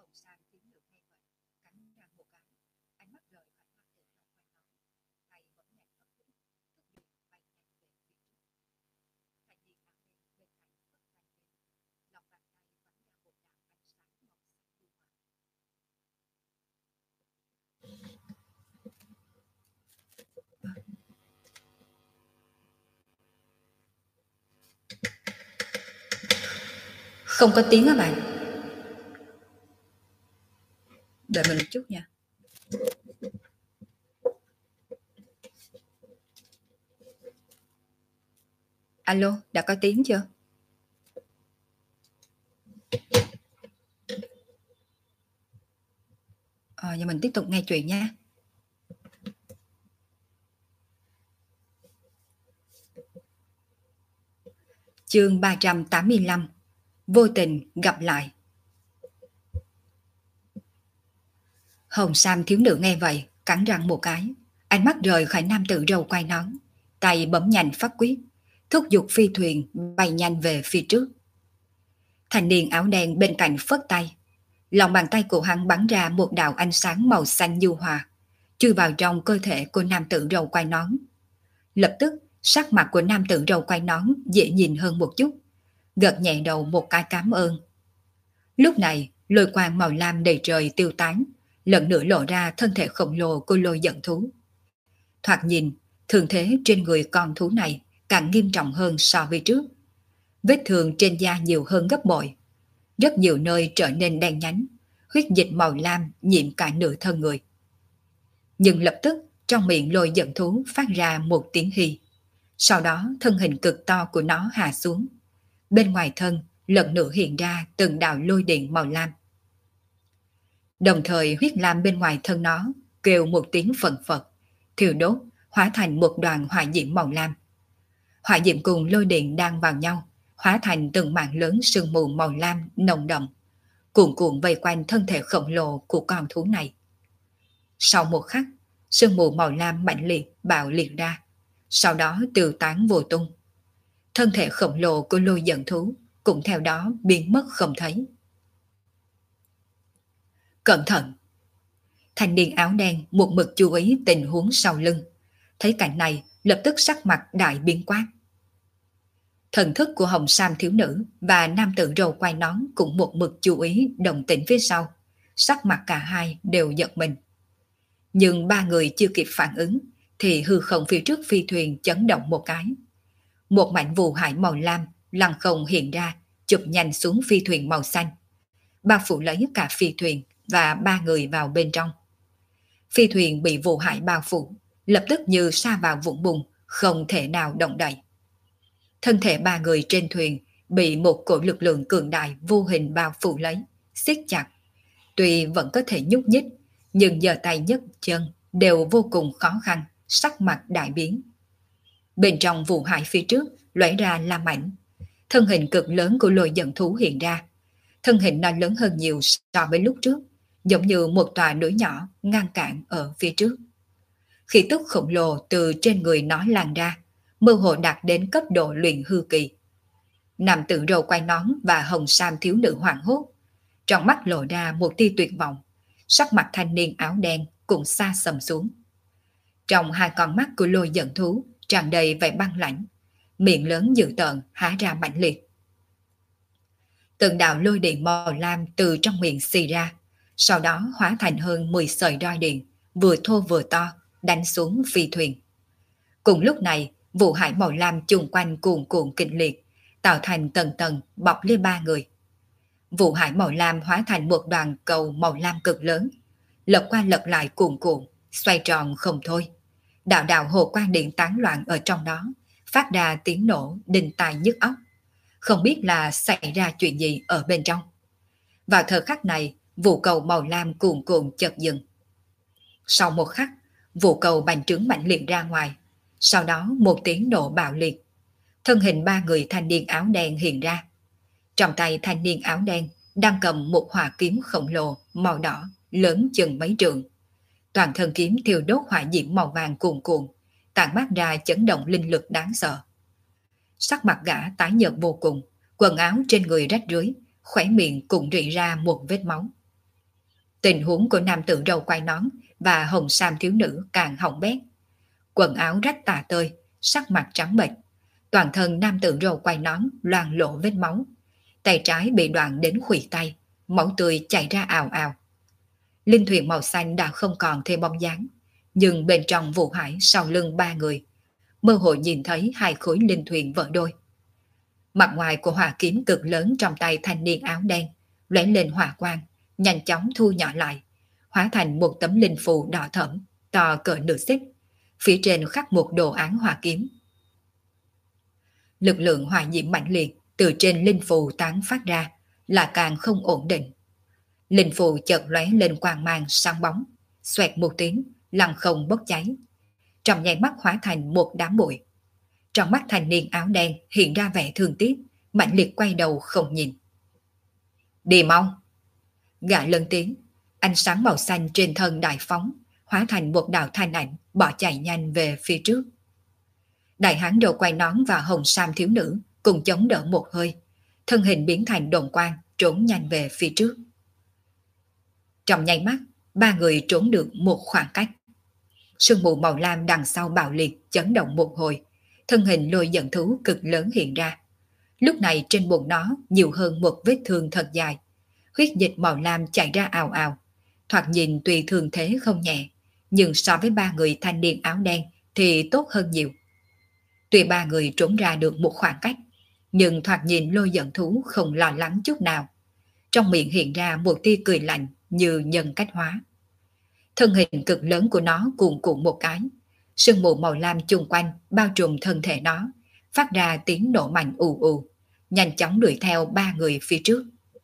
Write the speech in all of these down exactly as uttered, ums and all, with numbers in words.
Hồng Sam thiếu nữ nghe vậy, cắn răng một cái, ánh mắt rời khỏi mặt tử trong quanh nó, tay vẫn nhẹ phất phới, thúc giục bay nhanh về phía trước. Thành niên áo đen bên cạnh phất tay lên, lòng bàn tay bắn ra một đạo ánh sáng màu xanh lưu hòa. Không có tiếng á bạn. Đợi mình một chút nha. Alo, đã có tiếng chưa? Ờ, giờ mình tiếp tục nghe chuyện nha. Chương ba trăm tám mươi lăm. Vô tình gặp lại. Hồng Sam thiếu nữ nghe vậy, cắn răng một cái, ánh mắt rời khỏi nam tử râu quai nón, tay bấm nhanh phát quyết, thúc giục phi thuyền bay nhanh về phía trước. Thanh niên áo đen bên cạnh phất tay, lòng bàn tay của hắn bắn ra một đạo ánh sáng màu xanh nhu hòa, chui vào trong cơ thể của nam tử râu quai nón. Lập tức, sắc mặt của nam tử râu quai nón dễ nhìn hơn một chút, gật nhẹ đầu một cái cảm ơn. Lúc này, lôi quang màu lam đầy trời tiêu tán, lần nữa lộ ra thân thể khổng lồ của lôi giận thú. Thoạt nhìn, thương thế trên người con thú này càng nghiêm trọng hơn so với trước. Vết thương trên da nhiều hơn gấp bội. Rất nhiều nơi trở nên đen nhánh, huyết dịch màu lam nhiễm cả nửa thân người. Nhưng lập tức, trong miệng lôi giận thú phát ra một tiếng hì. Sau đó, thân hình cực to của nó hạ xuống. Bên ngoài thân, lần nữa hiện ra từng đạo lôi điện màu lam. Đồng thời huyết lam bên ngoài thân nó kêu một tiếng phật phật, thiêu đốt, hóa thành một đoàn hỏa diễm màu lam. Hỏa diễm cùng lôi điện đang vào nhau, hóa thành từng mảng lớn sương mù màu lam nồng đậm, cuồn cuộn vây quanh thân thể khổng lồ của con thú này. Sau một khắc, sương mù màu lam mạnh liệt bạo liệt ra, sau đó tiêu tán vô tung. Thân thể khổng lồ của lôi giận thú cũng theo đó biến mất không thấy. Cẩn thận! Thanh niên áo đen một mực chú ý tình huống sau lưng, thấy cảnh này lập tức sắc mặt đại biến quát. Thần thức của Hồng Sam thiếu nữ và nam tử râu quai nón cũng một mực chú ý đồng tĩnh phía sau, sắc mặt cả hai đều giật mình. Nhưng ba người chưa kịp phản ứng thì hư không phía trước phi thuyền chấn động một cái. Một mảnh vụ hải màu lam lăng không hiện ra, chụp nhanh xuống phi thuyền màu xanh, bao phủ lấy cả phi thuyền và ba người vào bên trong. Phi thuyền bị vụ hải bao phủ, lập tức như sa vào vũng bùn, không thể nào động đậy. Thân thể ba người trên thuyền bị một cỗ lực lượng cường đại vô hình bao phủ lấy, siết chặt. Tuy vẫn có thể nhúc nhích, nhưng giơ tay nhấc chân đều vô cùng khó khăn, sắc mặt đại biến. Bên trong vụ hải phía trước lóe ra lam ảnh, thân hình cực lớn của lôi giận thú hiện ra. Thân hình nó lớn hơn nhiều so với lúc trước, giống như một tòa núi nhỏ ngăn cản ở phía trước. Khí tức khổng lồ từ trên người nó lan ra, mơ hồ đạt đến cấp độ luyện hư kỳ. Nam tử râu quai nón và Hồng Sam thiếu nữ hoảng hốt, trong mắt lộ ra một tia tuyệt vọng, sắc mặt thanh niên áo đen cũng xa sầm xuống. Trong hai con mắt của lôi giận thú tràn đầy vẻ băng lãnh, miệng lớn dữ tợn há ra mạnh liệt. Từng đạo lôi điện màu lam từ trong miệng xì ra, sau đó hóa thành hơn mười sợi roi điện, vừa thô vừa to, đánh xuống phi thuyền. Cùng lúc này, vụ hải màu lam chung quanh cuồn cuộn kịch liệt, tạo thành tầng tầng bọc lên ba người. Vụ hải màu lam hóa thành một đoàn cầu màu lam cực lớn, lật qua lật lại cuồn cuộn, xoay tròn không thôi. Đạo đạo hồ quang điện tán loạn ở trong đó, phát ra tiếng nổ đinh tai nhức óc. Không biết là xảy ra chuyện gì ở bên trong. Vào thời khắc này, vụ cầu màu lam cuồn cuộn chợt dừng. Sau một khắc, vụ cầu bành trướng mạnh liệt ra ngoài, sau đó một tiếng nổ bạo liệt. Thân hình ba người thanh niên áo đen hiện ra. Trong tay thanh niên áo đen đang cầm một hỏa kiếm khổng lồ màu đỏ lớn chừng mấy trượng. Toàn thân kiếm thiêu đốt hỏa diễm màu vàng cuồn cuộn, tản mát ra chấn động linh lực đáng sợ. Sắc mặt gã tái nhợt vô cùng, quần áo trên người rách rưới, khóe miệng cũng rỉ ra một vết máu. Tình huống của nam tử râu quai nón và hồng sam thiếu nữ càng hỏng bét. Quần áo rách tả tơi, sắc mặt trắng bệch. Toàn thân nam tử râu quai nón loang lộ vết máu. Tay trái bị đoạn đến khuỷu tay, máu tươi chảy ra ào ào. Linh thuyền màu xanh đã không còn thêm bóng dáng, nhưng bên trong vụ hải sau lưng ba người, mơ hồ nhìn thấy hai khối linh thuyền vỡ đôi. Mặt ngoài của hỏa kiếm cực lớn trong tay thanh niên áo đen lóe lên hỏa quang, nhanh chóng thu nhỏ lại, hóa thành một tấm linh phù đỏ thẫm, to cỡ nửa xích. Phía trên khắc một đồ án hỏa kiếm. Lực lượng hỏa diễm mạnh liệt từ trên linh phù tán phát ra là càng không ổn định. Linh phù chợt lóe lên quang mang sáng bóng, xoẹt một tiếng, lăng không bốc cháy. Trong nháy mắt hóa thành một đám bụi. Trong mắt thanh niên áo đen hiện ra vẻ thương tiếc, mạnh liệt quay đầu không nhìn. Đi mau! Gã lớn tiếng, ánh sáng màu xanh trên thân đại phóng, hóa thành một đạo thanh ảnh bỏ chạy nhanh về phía trước. Đại hán đầu quay nón và hồng sam thiếu nữ cùng chống đỡ một hơi, thân hình biến thành đồn quang trốn nhanh về phía trước. Trong nháy mắt, ba người trốn được một khoảng cách. Sương mù màu lam đằng sau bạo liệt chấn động một hồi, thân hình lôi giận thú cực lớn hiện ra. Lúc này trên bụng nó nhiều hơn một vết thương thật dài, huyết dịch màu lam chảy ra ào ào. Thoạt nhìn tuy thương thế không nhẹ, nhưng so với ba người thanh niên áo đen thì tốt hơn nhiều. Tuy ba người trốn ra được một khoảng cách, nhưng thoạt nhìn lôi giận thú không lo lắng chút nào. Trong miệng hiện ra một tia cười lạnh như nhân cách hóa. Thân hình cực lớn của nó cuồn cuộn một cái, sương mù màu lam chung quanh bao trùm thân thể nó, phát ra tiếng nổ mạnh ù ù, nhanh chóng đuổi theo ba người phía trước.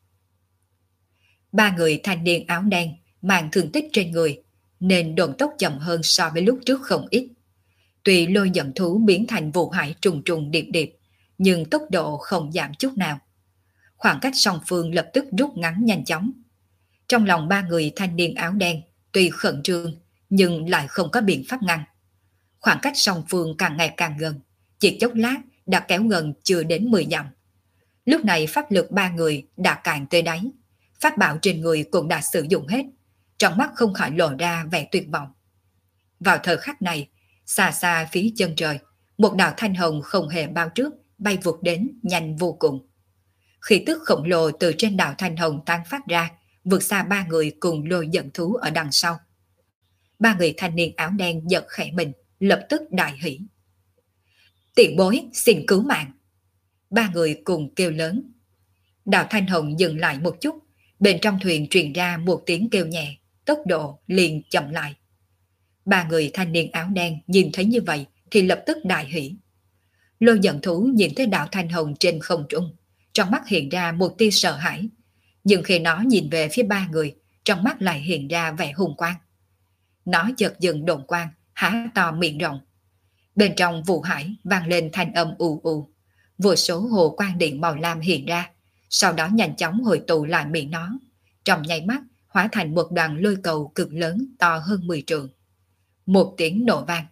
Ba người thanh niên áo đen mang thương tích trên người, nên độn tốc chậm hơn so với lúc trước không ít. Tuy lôi giận thú biến thành vụ hải trùng trùng điệp điệp, nhưng tốc độ không giảm chút nào. Khoảng cách song phương lập tức rút ngắn nhanh chóng. Trong lòng ba người thanh niên áo đen tuy khẩn trương, nhưng lại không có biện pháp ngăn. Khoảng cách song phương càng ngày càng gần, chỉ chốc lát đã kéo gần chưa đến mười dặm. Lúc này pháp lực ba người đã cạn tới đáy, pháp bảo trên người cũng đã sử dụng hết, trong mắt không khỏi lộ ra vẻ tuyệt vọng. Vào thời khắc này, xa xa phía chân trời, một đạo thanh hồng không hề bao trước bay vụt đến nhanh vô cùng. Khí tức khổng lồ từ trên đạo thanh hồng tán phát ra, vượt xa ba người cùng lôi giận thú ở đằng sau. Ba người thanh niên áo đen giật khẽ mình, lập tức đại hỉ. Tiền bối, xin cứu mạng! Ba người cùng kêu lớn. Đạo thanh hồng dừng lại một chút, bên trong thuyền truyền ra một tiếng kêu nhẹ, tốc độ liền chậm lại. Ba người thanh niên áo đen nhìn thấy như vậy thì lập tức đại hỉ. Lôi giận thú nhìn thấy đạo thanh hồng trên không trung, trong mắt hiện ra một tia sợ hãi, nhưng khi nó nhìn về phía ba người, trong mắt lại hiện ra vẻ hùng quang. Nó chợt dừng đồn quang, há to miệng rộng. Bên trong vụ hải vang lên thanh âm ù ù, vô số hồ quang điện màu lam hiện ra, sau đó nhanh chóng hồi tụ lại miệng nó, trong nháy mắt hóa thành một đoàn lôi cầu cực lớn to hơn mười trượng. Một tiếng nổ vang.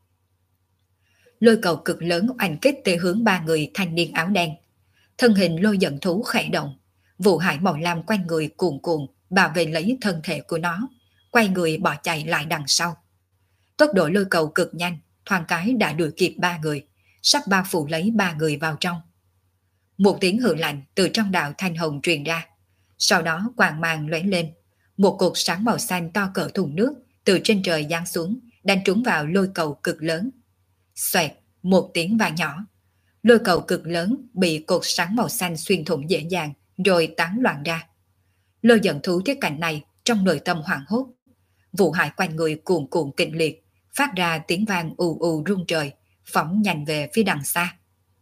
Lôi cầu cực lớn oanh kích tới hướng ba người thanh niên áo đen. Thân hình lôi giận thú khẽ động, vụ hải màu lam quanh người cuồn cuộn bảo vệ lấy thân thể của nó, quay người bỏ chạy lại đằng sau. Tốc độ lôi cầu cực nhanh, thoáng cái đã đuổi kịp ba người, sắp bao phủ lấy ba người vào trong. Một tiếng hừ lạnh từ trong đạo thanh hồng truyền ra, sau đó quang mang lóe lên, một cột sáng màu xanh to cỡ thùng nước từ trên trời giáng xuống, đánh trúng vào lôi cầu cực lớn. Xoẹt, một tiếng vang nhỏ, lôi cầu cực lớn bị cột sáng màu xanh xuyên thủng dễ dàng, rồi tán loạn ra. Lôi giận thú thấy cảnh này, trong nội tâm hoảng hốt. Vụ hải quanh người cuồn cuộn kịch liệt, phát ra tiếng vang ù ù rung trời, phóng nhanh về phía đằng xa.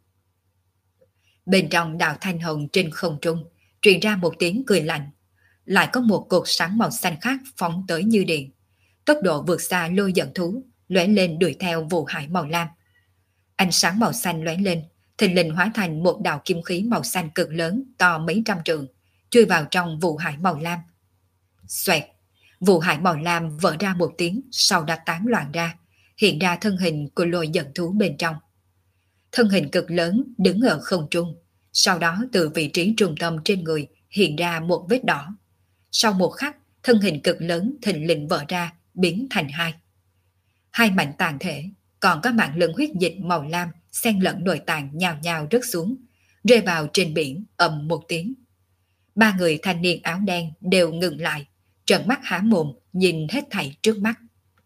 Bên trong đạo thanh hồng trên không trung truyền ra một tiếng cười lạnh, lại có một cột sáng màu xanh khác phóng tới như điện, tốc độ vượt xa lôi giận thú, lóe lên đuổi theo vụ hải màu lam. Ánh sáng màu xanh lóe lên, thình lình hóa thành một đạo kim khí màu xanh cực lớn to mấy trăm trượng, chui vào trong vụ hải màu lam. Xoẹt, vụ hải màu lam vỡ ra một tiếng, sau đã tán loạn ra, hiện ra thân hình của lôi giận thú bên trong. Thân hình cực lớn đứng ở không trung, sau đó từ vị trí trung tâm trên người hiện ra một vết đỏ. Sau một khắc, thân hình cực lớn thình lình vỡ ra, biến thành hai. Hai mảnh tàn thể, còn có mạng lươn huyết dịch màu lam xen lẫn nội tạng nhào nhào rớt xuống, rơi vào trên biển ầm một tiếng. Ba người thanh niên áo đen đều ngừng lại, trợn mắt há mồm nhìn hết thảy trước mắt.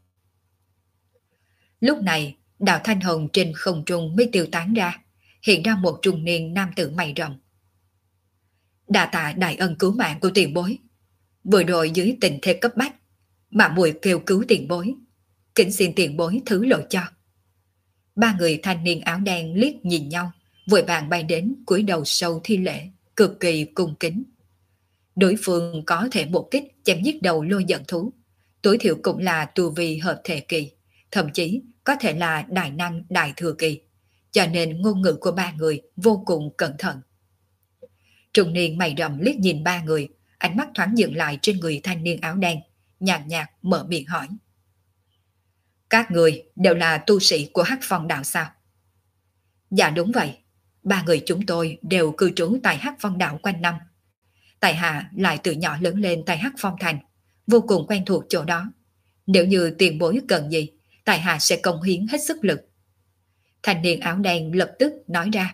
Lúc này, đạo thanh hồng trên không trung mới tiêu tán ra, hiện ra một trung niên nam tử mày rậm. Đa tạ đại ân cứu mạng của tiền bối. Vừa rồi dưới tình thế cấp bách, mà muội kêu cứu tiền bối, kính xin tiền bối thứ lỗi cho. Ba người thanh niên áo đen liếc nhìn nhau, vội vàng bay đến cúi đầu sâu thi lễ, cực kỳ cung kính. Đối phương có thể một kích chém giết đầu lôi giận thú, tối thiểu cũng là tu vi hợp thể kỳ, thậm chí có thể là đại năng đại thừa kỳ, cho nên ngôn ngữ của ba người vô cùng cẩn thận. Trung niên mày rậm liếc nhìn ba người, ánh mắt thoáng dừng lại trên người thanh niên áo đen, nhàn nhạt mở miệng hỏi. Các người đều là tu sĩ của Hắc Phong đạo sao? Dạ đúng vậy, ba người chúng tôi đều cư trú tại Hắc Phong đạo quanh năm. Tại hạ lại từ nhỏ lớn lên tại Hắc Phong thành, vô cùng quen thuộc chỗ đó. Nếu như tiền bối cần gì, tại hạ sẽ cống hiến hết sức lực. Thanh niên áo đen lập tức nói ra.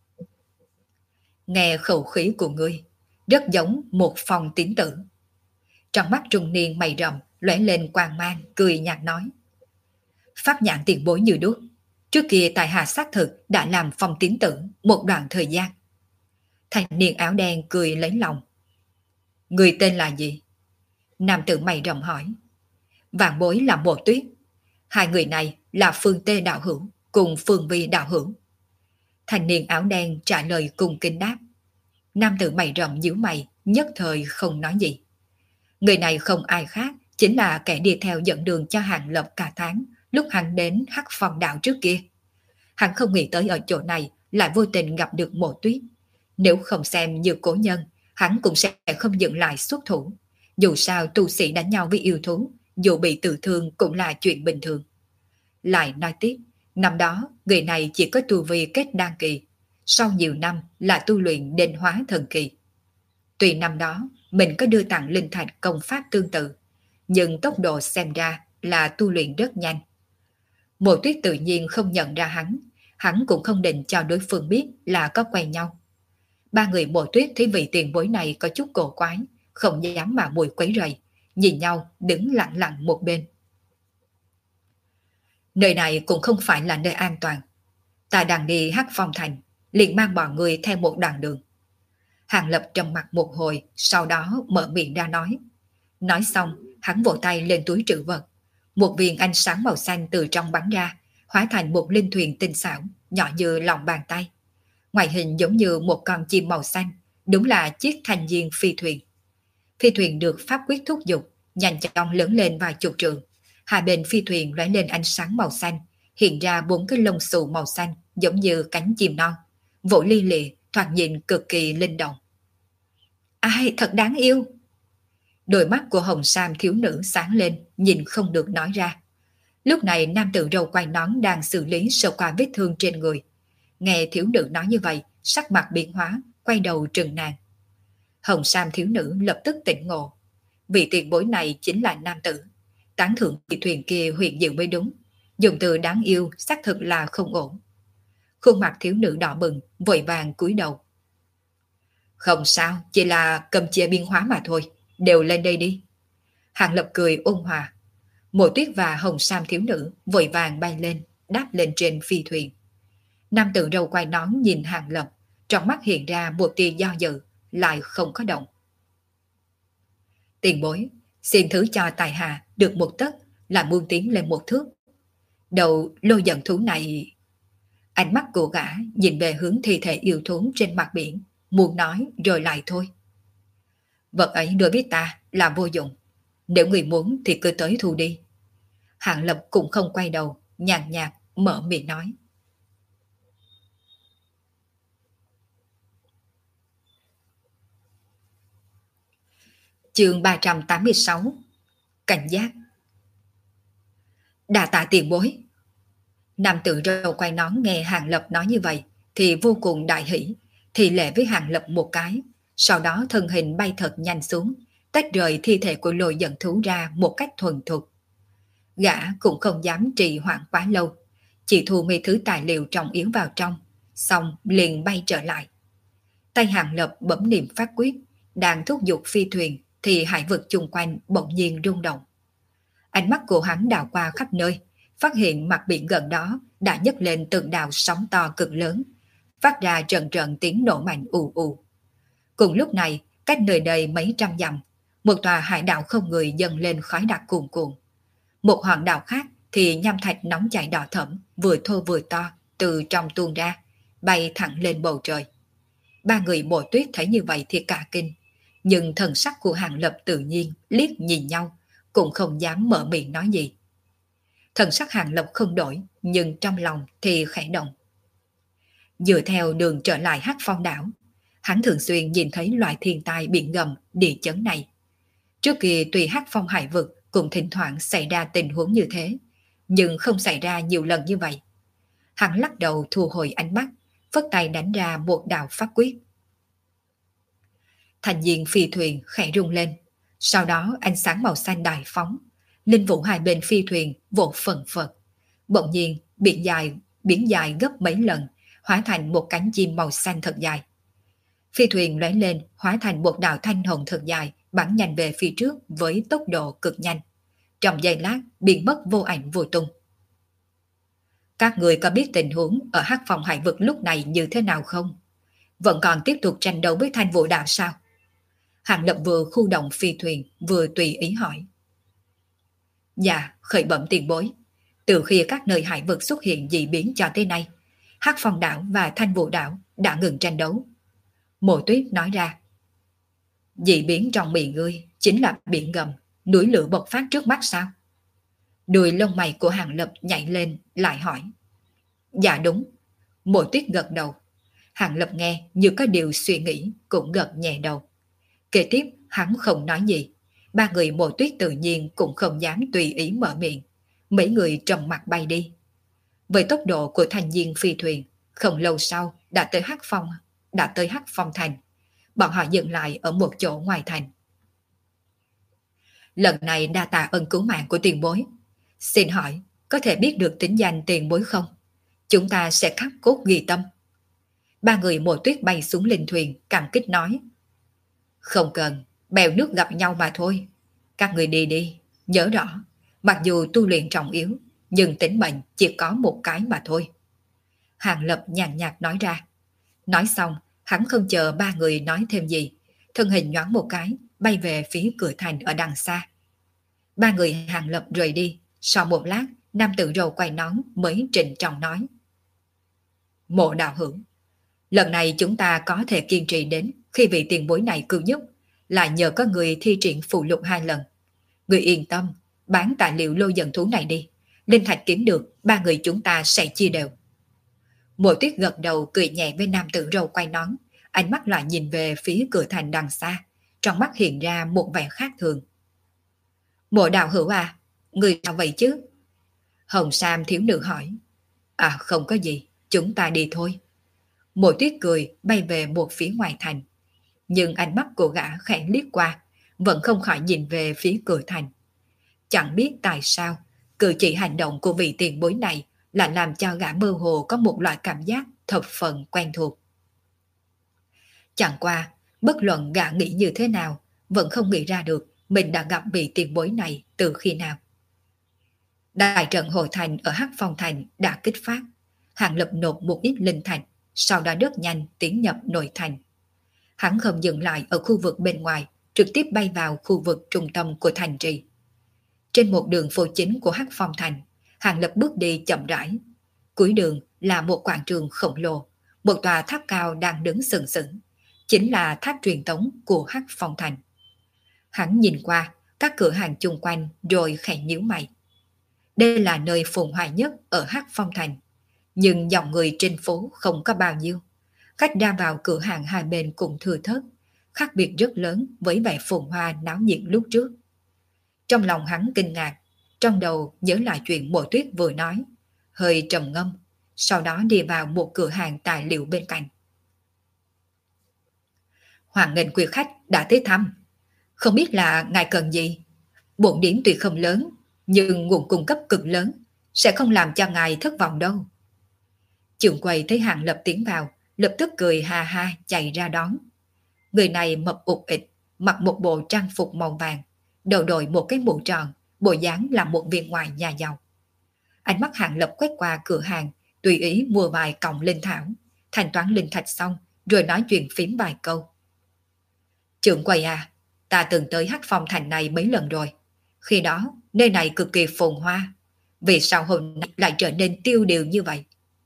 Nghe khẩu khí của ngươi, rất giống một phong tín tử. Trong mắt trung niên mày rậm lóe lên quang mang, cười nhạt nói. Pháp nhãn tiền bối như đuốc, trước kia tại hạ xác thực đã làm phong tín tử một đoạn thời gian. Thanh niên áo đen cười lấy lòng. Người tên là gì? Nam tử mày rậm hỏi. Vạn bối là Mộ Tuyết. Hai người này là Phương Tê đạo hữu cùng Phương Vi đạo hữu. Thanh niên áo đen trả lời cùng kinh đáp. Nam tử mày rậm nhíu mày, nhất thời không nói gì. Người này không ai khác, chính là kẻ đi theo dẫn đường cho Hàng Lập cả tháng lúc hắn đến Hắc Phong đạo trước kia. Hắn không nghĩ tới ở chỗ này lại vô tình gặp được Mộ Tuyết. Nếu không xem như cố nhân, hắn cũng sẽ không dừng lại xuất thủ. Dù sao tu sĩ đánh nhau với yêu thú, dù bị tự thương cũng là chuyện bình thường. Lại nói tiếp, năm đó người này chỉ có tu vi kết đan kỳ, sau nhiều năm là tu luyện đền hóa thần kỳ. Tuy năm đó mình có đưa tặng linh thạch công pháp tương tự, nhưng tốc độ xem ra là tu luyện rất nhanh. Mộ Tuyết tự nhiên không nhận ra hắn, hắn cũng không định cho đối phương biết là có quen nhau. Ba người Mộ Tuyết thấy vị tiền bối này có chút cổ quái, không dám mà mùi quấy rầy, nhìn nhau đứng lặng lặng một bên. Nơi này cũng không phải là nơi an toàn. Ta đang đi Hắc Phong thành, liền mang bọn người theo một đoạn đường. Hàng Lập trầm mặt một hồi, sau đó mở miệng ra nói. Nói xong, hắn vỗ tay lên túi trữ vật. Một viên ánh sáng màu xanh từ trong bắn ra, hóa thành một linh thuyền tinh xảo, nhỏ như lòng bàn tay. Ngoại hình giống như một con chim màu xanh, đúng là chiếc thanh diên phi thuyền. Phi thuyền được pháp quyết thúc giục, nhanh chóng lớn lên vài chục trượng. Hai bên phi thuyền lóe lên ánh sáng màu xanh, hiện ra bốn cái lông xù màu xanh giống như cánh chim non, vỗ ly lịa, thoạt nhìn cực kỳ linh động. Ai thật đáng yêu! Đôi mắt của hồng sam thiếu nữ sáng lên, nhìn không được nói ra. Lúc này nam tử râu quai nón đang xử lý sơ qua vết thương trên người. Nghe thiếu nữ nói như vậy, sắc mặt biến hóa, quay đầu trừng nàng. Hồng sam thiếu nữ lập tức tỉnh ngộ. Vị tiền bối này chính là nam tử. Tán thưởng vị thuyền kia huyền diệu mới đúng. Dùng từ đáng yêu xác thực là không ổn. Khuôn mặt thiếu nữ đỏ bừng, vội vàng cúi đầu. Không sao, chỉ là cầm chia biên hóa mà thôi. Đều lên đây đi. Hàng Lập cười ôn hòa. Mộ Tuyết và hồng sam thiếu nữ vội vàng bay lên, đáp lên trên phi thuyền. Nam tử râu quai nón nhìn Hàng Lập, trong mắt hiện ra một tia do dự, lại không có động. Tiền bối, xin thứ cho tài hạ được một tấc là muôn tiến lên một thước. Đầu lôi giận thú này... Ánh mắt của gã nhìn về hướng thi thể yêu thú trên mặt biển, muốn nói rồi lại thôi. Vật ấy đối với ta là vô dụng. Nếu người muốn thì cứ tới thu đi. Hàng Lập cũng không quay đầu, nhàn nhạt mở miệng nói. Chương ba trăm tám mươi sáu. Cảnh giác. Đà tạ tiền bối. Nam tử râu quay nón nghe Hàng Lập nói như vậy thì vô cùng đại hỷ, thì lễ với Hàng Lập một cái, sau đó thân hình bay thật nhanh xuống, tách rời thi thể của lôi giận thú ra một cách thuần thục. Gã cũng không dám trì hoãn quá lâu, chỉ thu mấy thứ tài liệu trọng yếu vào trong, xong liền bay trở lại. Tay Hàng Lập bấm niệm phát quyết, đang thúc giục phi thuyền thì hải vực chung quanh bỗng nhiên rung động. Ánh mắt của hắn đảo qua khắp nơi, phát hiện mặt biển gần đó đã nhấc lên từng đạo sóng to cực lớn, phát ra trận trận tiếng nổ mạnh ù ù. Cùng lúc này, cách nơi đây mấy trăm dặm, một tòa hải đảo không người dâng lên khói đặc cuồn cuộn. Một hòn đảo khác thì nham thạch nóng chảy đỏ thẫm, vừa thô vừa to, từ trong tuôn ra, bay thẳng lên bầu trời. Ba người Mộ Tuyết thấy như vậy thì cả kinh, nhưng thần sắc của Hàng Lập tự nhiên liếc nhìn nhau, cũng không dám mở miệng nói gì. Thần sắc Hàng Lập không đổi, nhưng trong lòng thì khẽ động. Dựa theo đường trở lại Hắc Phong đảo, hắn thường xuyên nhìn thấy loại thiên tai biển ngầm, địa chấn này. Trước kia tùy Hắc Phong hải vực cũng thỉnh thoảng xảy ra tình huống như thế, nhưng không xảy ra nhiều lần như vậy. Hắn lắc đầu thu hồi ánh mắt, phất tay đánh ra một đạo pháp quyết. Thành viên phi thuyền khẽ rung lên, sau đó ánh sáng màu xanh đại phóng, linh vũ hai bên phi thuyền vỗ phần phật. Bỗng nhiên biển dài, biển dài gấp mấy lần, hóa thành một cánh chim màu xanh thật dài. Phi thuyền lóe lên, hóa thành một đạo thanh hồng thật dài, bắn nhanh về phía trước với tốc độ cực nhanh. Trong giây lát, biến mất vô ảnh vô tung. Các người có biết tình huống ở Hắc Phong hải vực lúc này như thế nào không? Vẫn còn tiếp tục tranh đấu với Thanh Vũ đạo sao? Hàng Lập vừa khu động phi thuyền, vừa tùy ý hỏi. Dạ, khởi bẩm tiền bối. Từ khi các nơi hải vực xuất hiện dị biến cho tới nay, Hắc Phong đảo và Thanh Vũ đảo đã ngừng tranh đấu. Mộ Tuyết nói ra. Dị biến trong miệng ngươi chính là biển ngầm, núi lửa bộc phát trước mắt sao? Đuôi lông mày của Hàng Lập nhảy lên, lại hỏi. Dạ đúng. Mộ Tuyết gật đầu. Hàng Lập nghe như có điều suy nghĩ, cũng gật nhẹ đầu. Kế tiếp hắn không nói gì. Ba người Mộ Tuyết tự nhiên cũng không dám tùy ý mở miệng. Mấy người trầm mặt bay đi. Với tốc độ của thành viên phi thuyền, không lâu sau đã tới Hắc Phong, đã tới Hắc Phong thành. Bọn họ dừng lại ở một chỗ ngoài thành. Lần này đa tạ ơn cứu mạng của tiền bối. Xin hỏi, có thể biết được tính danh tiền bối không? Chúng ta sẽ khắc cốt ghi tâm. Ba người Mộ Tuyết bay xuống linh thuyền, cảm kích nói. Không cần, bèo nước gặp nhau mà thôi. Các người đi đi, nhớ rõ, mặc dù tu luyện trọng yếu, nhưng tính mệnh chỉ có một cái mà thôi. Hàng Lập nhàn nhạt nói ra. Nói xong, hắn không chờ ba người nói thêm gì, thân hình nhoáng một cái, bay về phía cửa thành ở đằng xa. Ba người Hàng Lập rời đi, sau một lát, nam tử râu quay nón mới trịnh trọng nói. Mộ đạo hữu, lần này chúng ta có thể kiên trì đến khi vị tiền bối này cứu giúp, là nhờ có người thi triển phụ lục hai lần. Người yên tâm, bán tài liệu lôi dần thú này đi, linh thạch kiếm được, ba người chúng ta sẽ chia đều. Mộ Tuyết gật đầu cười nhẹ với nam tử râu quay nón, ánh mắt lại nhìn về phía cửa thành đằng xa, trong mắt hiện ra một vẻ khác thường. Mộ đạo hữu à, người sao vậy chứ? Hồng Sam thiếu nữ hỏi. À không có gì, chúng ta đi thôi. Mộ Tuyết cười bay về một phía ngoài thành. Nhưng ánh mắt của gã khẽ liếc qua, vẫn không khỏi nhìn về phía cửa thành. Chẳng biết tại sao, cử chỉ hành động của vị tiền bối này lại làm cho gã mơ hồ có một loại cảm giác thập phần quen thuộc. Chẳng qua, bất luận gã nghĩ như thế nào, vẫn không nghĩ ra được mình đã gặp vị tiền bối này từ khi nào. Đại trận hội thành ở Hắc Phong thành đã kích phát. Hàng Lập nộp một ít linh thạch, sau đó rất nhanh tiến nhập nội thành. Hắn không dừng lại ở khu vực bên ngoài, trực tiếp bay vào khu vực trung tâm của thành trì. Trên một đường phố chính của Hắc Phong thành, Hàng Lập bước đi chậm rãi. Cuối đường là một quảng trường khổng lồ, một tòa tháp cao đang đứng sừng sững, chính là tháp truyền tống của Hắc Phong thành. Hắn nhìn qua các cửa hàng chung quanh rồi khẽ nhíu mày. Đây là nơi phồn hoa nhất ở Hắc Phong thành, nhưng dòng người trên phố không có bao nhiêu. Khách ra vào cửa hàng hai bên cũng thừa thớt, khác biệt rất lớn với vẻ phồn hoa náo nhiệt lúc trước. Trong lòng hắn kinh ngạc, trong đầu nhớ lại chuyện Mộ Tuyết vừa nói, hơi trầm ngâm, sau đó đi vào một cửa hàng tài liệu bên cạnh. Hoàng nghênh quý khách đã tới thăm. Không biết là ngài cần gì? Bộn điểm tuy không lớn, nhưng nguồn cung cấp cực lớn, sẽ không làm cho ngài thất vọng đâu. Trưởng quầy thấy Hàng Lập tiến vào, lập tức cười ha ha chạy ra đón. Người này mập ụt ịch, mặc một bộ trang phục màu vàng, đầu đội một cái mũ tròn, bộ dáng là một viên ngoại nhà giàu. Ánh mắt Hàng Lập quét qua cửa hàng, tùy ý mua vài cọng linh thảo, thanh toán linh thạch xong, rồi nói chuyện phím vài câu. Trưởng quầy à, ta từng tới Hắc Phong thành này mấy lần rồi. Khi đó, nơi này cực kỳ phồn hoa. Vì sao hôm nay lại trở nên tiêu điều như vậy?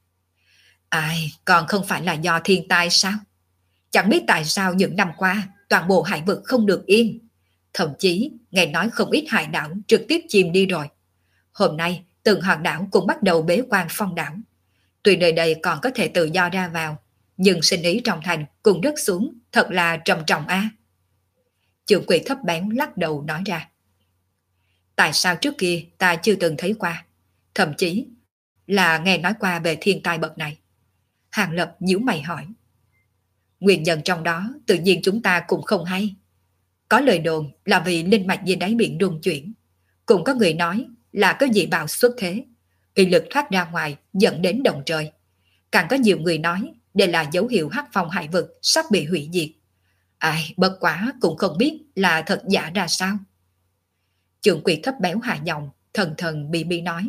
Ai, còn không phải là do thiên tai sao? Chẳng biết tại sao những năm qua, toàn bộ hải vực không được yên. Thậm chí, nghe nói không ít hải đảo trực tiếp chìm đi rồi. Hôm nay, từng hòn đảo cũng bắt đầu bế quan phong đảo. Tuy nơi đây còn có thể tự do ra vào, nhưng sinh ý trong thành cũng rớt xuống, thật là trầm trọng a. Trưởng quỹ thấp bén lắc đầu nói ra. Tại sao trước kia ta chưa từng thấy qua? Thậm chí là nghe nói qua về thiên tai bậc này. Hàng Lập nhíu mày hỏi. Nguyên nhân trong đó tự nhiên chúng ta cũng không hay. Có lời đồn là vì linh mạch dưới đáy biển rung chuyển. Cũng có người nói là có dị bạo xuất thế, uy lực thoát ra ngoài dẫn đến động trời. Càng có nhiều người nói đây là dấu hiệu Hắc Phong hải vực sắp bị hủy diệt. Ai, bất quả cũng không biết là thật giả ra sao. Trưởng quỷ thấp béo hạ giọng, thần thần bi bi nói.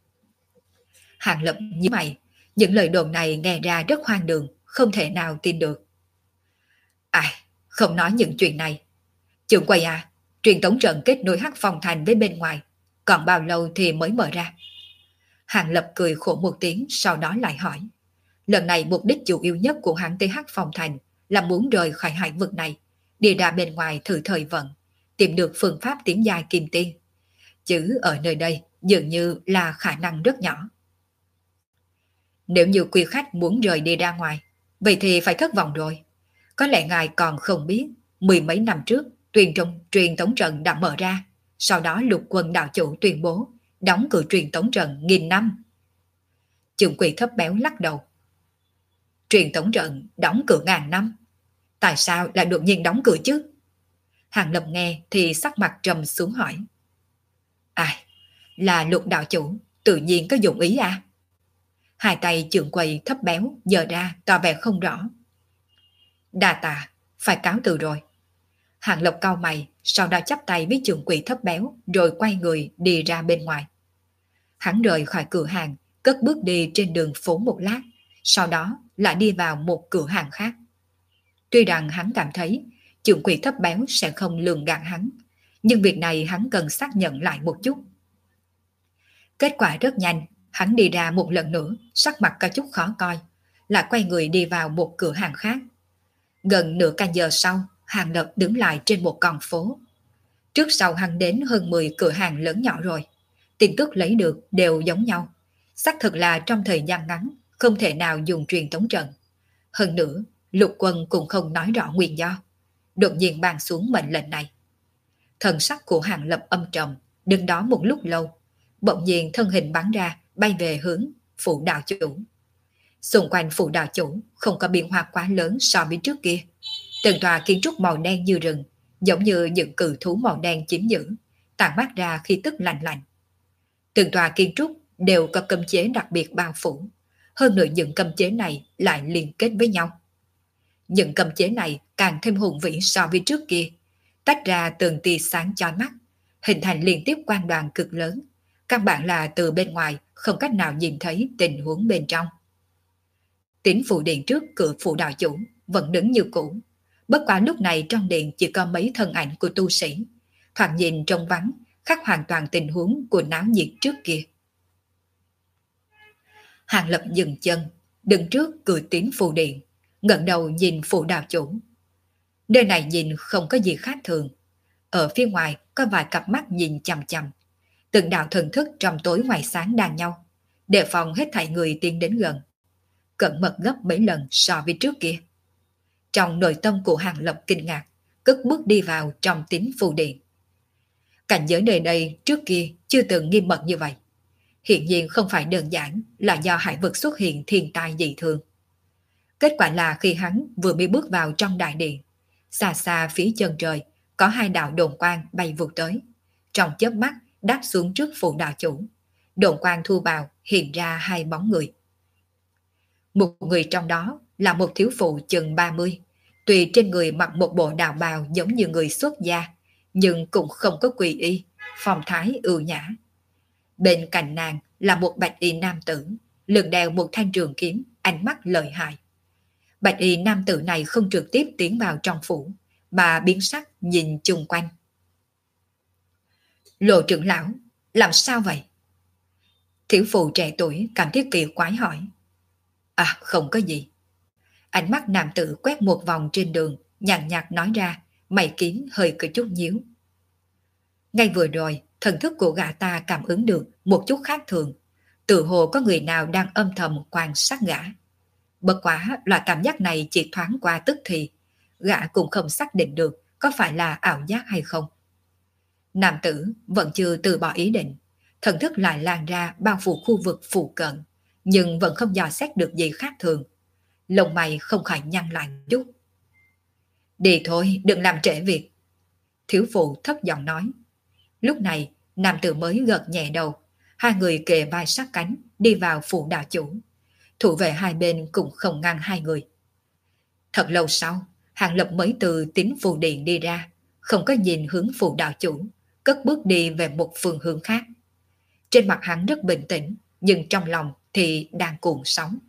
Hàng Lập nhíu mày, những lời đồn này nghe ra rất hoang đường, không thể nào tin được. Ai, không nói những chuyện này. Trưởng quầy à, truyền tống trận kết nối Hắc Phong thành với bên ngoài, còn bao lâu thì mới mở ra? Hàng Lập cười khổ một tiếng, sau đó lại hỏi. Lần này mục đích chủ yếu nhất của hắn tới Hắc Phong thành là muốn rời khỏi hải vực này, đi ra bên ngoài thử thời vận, tìm được phương pháp tiến giai kim tiên. Chứ ở nơi đây dường như là khả năng rất nhỏ. Nếu như quý khách muốn rời đi ra ngoài, vậy thì phải thất vọng rồi. Có lẽ ngài còn không biết, mười mấy năm trước, truyền trong truyền tống trận đã mở ra, sau đó lục quân đạo chủ tuyên bố, đóng cửa truyền tống trận nghìn năm. Trưởng quỷ thấp béo lắc đầu. Truyền tống trận đóng cửa ngàn năm? Tại sao lại đột nhiên đóng cửa chứ? Hàng Lập nghe thì sắc mặt trầm xuống hỏi. Ai, là lục đạo chủ, tự nhiên có dụng ý à? Hai tay trưởng quầy thấp béo giờ ra tỏ vẻ không rõ. Đa tạ, phải cáo từ rồi. Hàng Lập cau mày, sau đó chắp tay với trưởng quầy thấp béo rồi quay người đi ra bên ngoài. Hắn rời khỏi cửa hàng, cất bước đi trên đường phố một lát, sau đó lại đi vào một cửa hàng khác. Tuy rằng hắn cảm thấy trưởng quỹ thấp béo sẽ không lường gạt hắn, nhưng việc này hắn cần xác nhận lại một chút. Kết quả rất nhanh, hắn đi ra một lần nữa, sắc mặt có chút khó coi, lại quay người đi vào một cửa hàng khác. Gần nửa canh giờ sau, Hàng Lập đứng lại trên một con phố. Trước sau hắn đến hơn mười cửa hàng lớn nhỏ rồi. Tin tức lấy được đều giống nhau. Xác thực là trong thời gian ngắn, không thể nào dùng truyền tống trận. Hơn nữa, lục quân cũng không nói rõ nguyên do. Đột nhiên ban xuống mệnh lệnh này. Thần sắc của Hàng Lập âm trầm, đứng đó một lúc lâu. Bỗng nhiên thân hình bắn ra, bay về hướng phủ đạo chủ. Xung quanh phủ đạo chủ không có biến hóa quá lớn so với trước kia. Từng tòa kiến trúc màu đen như rừng, giống như những cự thú màu đen chiếm giữ, tản mát ra khí tức lạnh lạnh. Từng tòa kiến trúc đều có cấm chế đặc biệt bao phủ, hơn nữa những cấm chế này lại liên kết với nhau. Những cấm chế này càng thêm hùng vĩ so với trước kia, tách ra từng tia sáng chói mắt, hình thành liên tiếp quang đoàn cực lớn, căn bản là từ bên ngoài không cách nào nhìn thấy tình huống bên trong. Tín phủ điện trước cửa phủ đạo chủ vẫn đứng như cũ, bất quá lúc này trong điện chỉ có mấy thân ảnh của tu sĩ, thoạt nhìn trông vắng, khác hoàn toàn tình huống của náo nhiệt trước kia. Hàng Lập dừng chân, đứng trước cửa Tín phủ điện, ngẩng đầu nhìn phủ đạo chủ. Nơi này nhìn không có gì khác thường. Ở phía ngoài có vài cặp mắt nhìn chằm chằm, từng đạo thần thức trong tối ngoài sáng đan nhau, đề phòng hết thảy người tiến đến gần, cẩn mật gấp mấy lần so với trước kia. Trong nội tâm của Hàng Lập kinh ngạc, cất bước đi vào trong Tín phủ điện. Cảnh giới nơi đây trước kia chưa từng nghiêm mật như vậy. Hiện nhiên không phải đơn giản là do hải vực xuất hiện thiên tai dị thường. Kết quả là khi hắn vừa mới bước vào trong đại điện, xa xa phía chân trời có hai đạo đồn quang bay vụt tới. Trong chớp mắt đáp xuống trước phụ đạo chủ. Đồn quang thu vào hiện ra hai bóng người. Một người trong đó là một thiếu phụ chừng ba mươi. Tuy trên người mặc một bộ đạo bào giống như người xuất gia, nhưng cũng không có quỳ y, phong thái ưu nhã. Bên cạnh nàng là một bạch y nam tử, lưng đeo một thanh trường kiếm, ánh mắt lợi hại. Bạch y nam tử này không trực tiếp tiến vào trong phủ, mà biến sắc nhìn chung quanh. Lộ trưởng lão, làm sao vậy? Thiếu phụ trẻ tuổi cảm thấy kỳ quái hỏi. À, không có gì. Ánh mắt nam tử quét một vòng trên đường, nhàn nhạt nói ra, mày kiếm hơi có chút nhíu. Ngay vừa rồi, thần thức của gã ta cảm ứng được một chút khác thường. Tự hồ có người nào đang âm thầm quan sát gã. Bất quá loại cảm giác này chỉ thoáng qua tức thì, gã cũng không xác định được có phải là ảo giác hay không. Nam tử vẫn chưa từ bỏ ý định, thần thức lại lan ra bao phủ khu vực phụ cận, nhưng vẫn không dò xét được gì khác thường. Lông mày không khỏi nhăn lại chút. Đi thôi, đừng làm trễ việc. Thiếu phụ thấp giọng nói. Lúc này, nam tử mới gật nhẹ đầu, hai người kề vai sát cánh đi vào phủ đạo chủ. Thủ vệ hai bên cũng không ngăn hai người. Thật lâu sau, Hàng Lập mới từ tín phù điện đi ra, không có nhìn hướng phủ đạo chủ, cất bước đi về một phương hướng khác. Trên mặt hắn rất bình tĩnh, nhưng trong lòng thì đang cuộn sóng.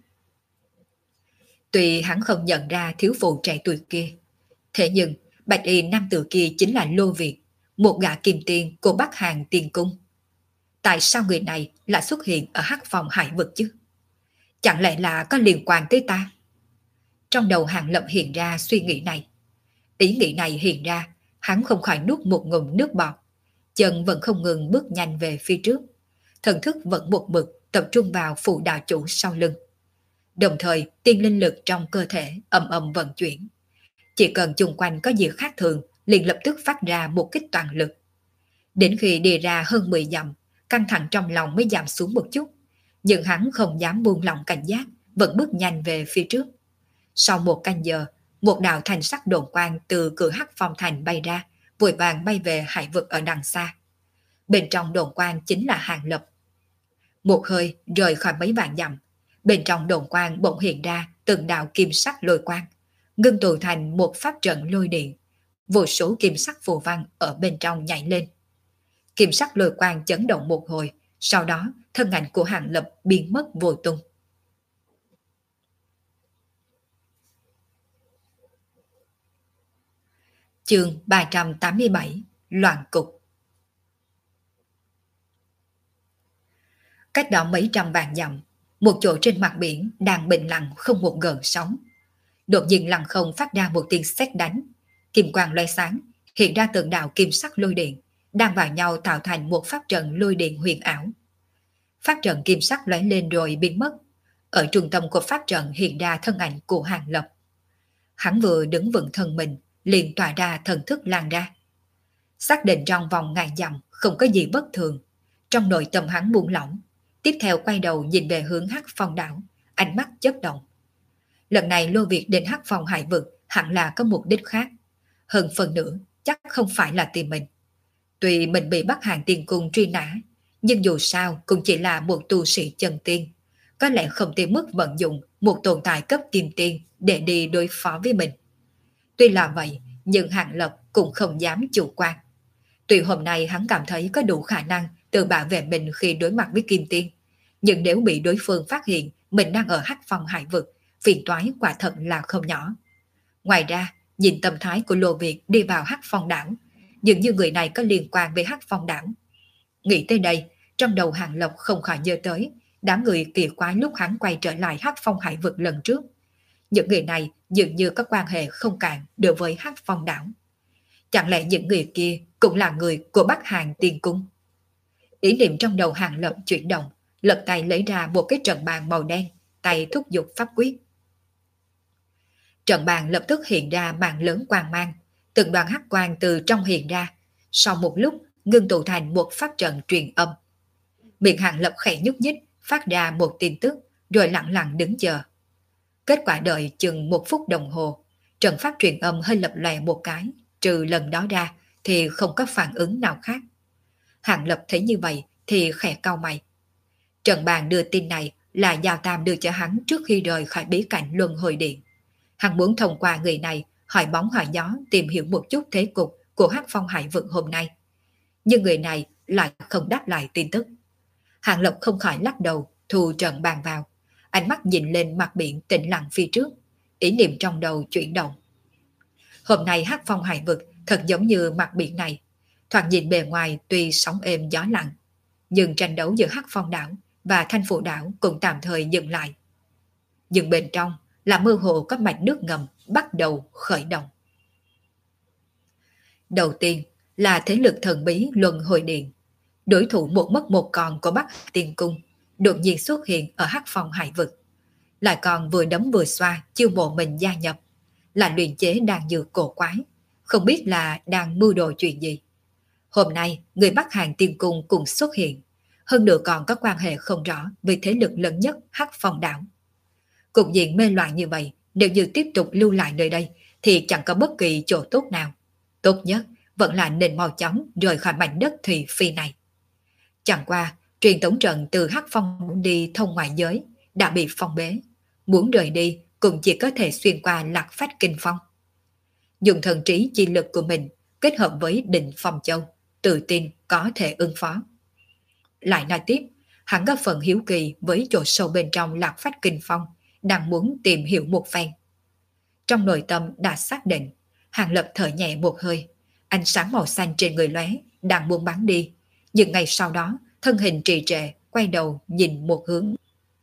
Tuy hắn không nhận ra thiếu phụ trẻ tuổi kia, thế nhưng bạch y nam tử kia chính là Lô Việt, một gã kim tiên của Bắc Hàn Tiên Cung. Tại sao người này lại xuất hiện ở hắc phòng hải vực chứ? Chẳng lẽ là có liên quan tới ta? Trong đầu Hàng Lập hiện ra suy nghĩ này. Ý nghĩ này hiện ra, hắn không khỏi nuốt một ngụm nước bọt. Chân vẫn không ngừng bước nhanh về phía trước. Thần thức vẫn một mực tập trung vào phụ đạo chủ sau lưng. Đồng thời tiên linh lực trong cơ thể ầm ầm vận chuyển. Chỉ cần chung quanh có gì khác thường, liền lập tức phát ra một kích toàn lực. Đến khi đi ra hơn mười dặm, căng thẳng trong lòng mới giảm xuống một chút. Nhưng hắn không dám buông lỏng cảnh giác, vẫn bước nhanh về phía trước. Sau một canh giờ, một đạo thành sắc đồn quang từ cửa hắc phong thành bay ra, vội vàng bay về hải vực ở đằng xa. Bên trong đồn quang chính là Hàng Lập. Một hơi rời khỏi mấy vạn dặm, bên trong đồn quang bỗng hiện ra từng đạo kim sắc lôi quang, ngưng tụ thành một pháp trận lôi điện. Vô số kim sắc phù văn ở bên trong nhảy lên. Kim sắc lôi quang chấn động một hồi, sau đó thân ảnh của Hàng Lập biến mất vô tung. Chương ba trăm tám mươi bảy Loạn cục. Cách đó mấy trăm vạn dặm, một chỗ trên mặt biển đang bình lặng không một gợn sóng. Đột nhiên lặng không phát ra một tiếng sét đánh, kim quang lóe sáng, hiện ra từng đạo kim sắc lôi điện, đang vào nhau tạo thành một pháp trận lôi điện huyền ảo. Pháp trận kim sắc lóe lên rồi biến mất. Ở trung tâm của pháp trận hiện ra thân ảnh của Hàng Lập. Hắn vừa đứng vững thân mình, liền tỏa ra thần thức lan ra. Xác định trong vòng ngàn dặm không có gì bất thường, trong nội tâm hắn buông lỏng, tiếp theo quay đầu nhìn về hướng hắc phong đảo, ánh mắt chớp động. Lần này Lô Việt đến hắc phong hải vực hẳn là có mục đích khác, hơn phần nữa chắc không phải là tìm mình. Tuy mình bị Bắc Hàn Tiên Cung truy nã, nhưng dù sao cũng chỉ là một tu sĩ chân tiên, có lẽ không tới mức vận dụng một tồn tại cấp kim tiên để đi đối phó với mình. Tuy là vậy, nhưng Hàng Lập cũng không dám chủ quan. Tuy hôm nay hắn cảm thấy có đủ khả năng tự bảo vệ mình khi đối mặt với kim tiên, nhưng nếu bị đối phương phát hiện mình đang ở hắc phong hải vực, phiền toái quả thật là không nhỏ. Ngoài ra, nhìn tâm thái của Lô Việt đi vào hắc phong đảo, dường như người này có liên quan với hắc phong đảo. Nghĩ tới đây, trong đầu Hàng Lập không khỏi nhớ tới đám người kỳ quái lúc hắn quay trở lại hắc phong hải vực lần trước. Những người này dường như có quan hệ không cạn đối với hắc phong đảo. Chẳng lẽ những người kia cũng là người của Bắc Hàn Tiên Cung? Ý niệm trong đầu Hàng Lập chuyển động, lật tay lấy ra một cái trận bàn màu đen, tay thúc giục pháp quyết. Trận bàn lập tức hiện ra màn lớn quang mang, từng đoàn hắc quang từ trong hiện ra, sau một lúc ngưng tụ thành một pháp trận truyền âm. Miệng Hàng Lập khẽ nhúc nhích, phát ra một tin tức, rồi lặng lặng đứng chờ. Kết quả đợi chừng một phút đồng hồ, trận pháp truyền âm hơi lập lòe một cái, trừ lần đó ra thì không có phản ứng nào khác. Hàng Lập thấy như vậy thì khẽ cau mày. Trần Bàn đưa tin này là Giao Tam đưa cho hắn trước khi rời khỏi bí cảnh Luân Hồi Điện. Hắn muốn thông qua người này hỏi bóng hỏi gió tìm hiểu một chút thế cục của Hắc Phong Hải Vực hôm nay. Nhưng người này lại không đáp lại tin tức. Hàng Lập không khỏi lắc đầu, thu Trần Bàn vào. Ánh mắt nhìn lên mặt biển tĩnh lặng phía trước, ý niệm trong đầu chuyển động. Hôm nay Hắc Phong Hải Vực thật giống như mặt biển này. Thoạt nhìn bề ngoài tuy sóng êm gió lặng, nhưng tranh đấu giữa Hắc Phong đảo và Thanh Phủ đảo cũng tạm thời dừng lại. Nhưng bên trong là mơ hồ có mạch nước ngầm bắt đầu khởi động. Đầu tiên là thế lực thần bí Luân Hồi Điện. Đối thủ một mất một còn của Bắc Tiên Cung đột nhiên xuất hiện ở Hắc Phong Hải Vực. Lại còn vừa đấm vừa xoa chiêu mộ mình gia nhập, là luyện chế đan dược cổ quái, không biết là đang mưu đồ chuyện gì. Hôm nay người Bắc Hàng Tiên Cung cùng xuất hiện, hơn nữa còn có quan hệ không rõ với thế lực lớn nhất Hắc Phong đảo. Cục diện mê loạn như vậy, nếu như tiếp tục lưu lại nơi đây thì chẳng có bất kỳ chỗ tốt nào. Tốt nhất vẫn là nên mau chóng rời khỏi mảnh đất thị phi này. Chẳng qua, truyền tống trận từ Hắc Phong đi thông ngoại giới đã bị phong bế. Muốn rời đi cũng chỉ có thể xuyên qua Lạc Phách Kinh Phong. Dùng thần trí chi lực của mình kết hợp với Định Phong Châu, tự tin có thể ứng phó. Lại nói tiếp, hắn có phần hiếu kỳ với chỗ sâu bên trong Lạc Phách Kinh Phong, đang muốn tìm hiểu một phen. Trong nội tâm đã xác định, Hàng Lập thở nhẹ một hơi, ánh sáng màu xanh trên người lóe, đang muốn bắn đi, nhưng ngay sau đó, thân hình trì trệ, quay đầu nhìn một hướng.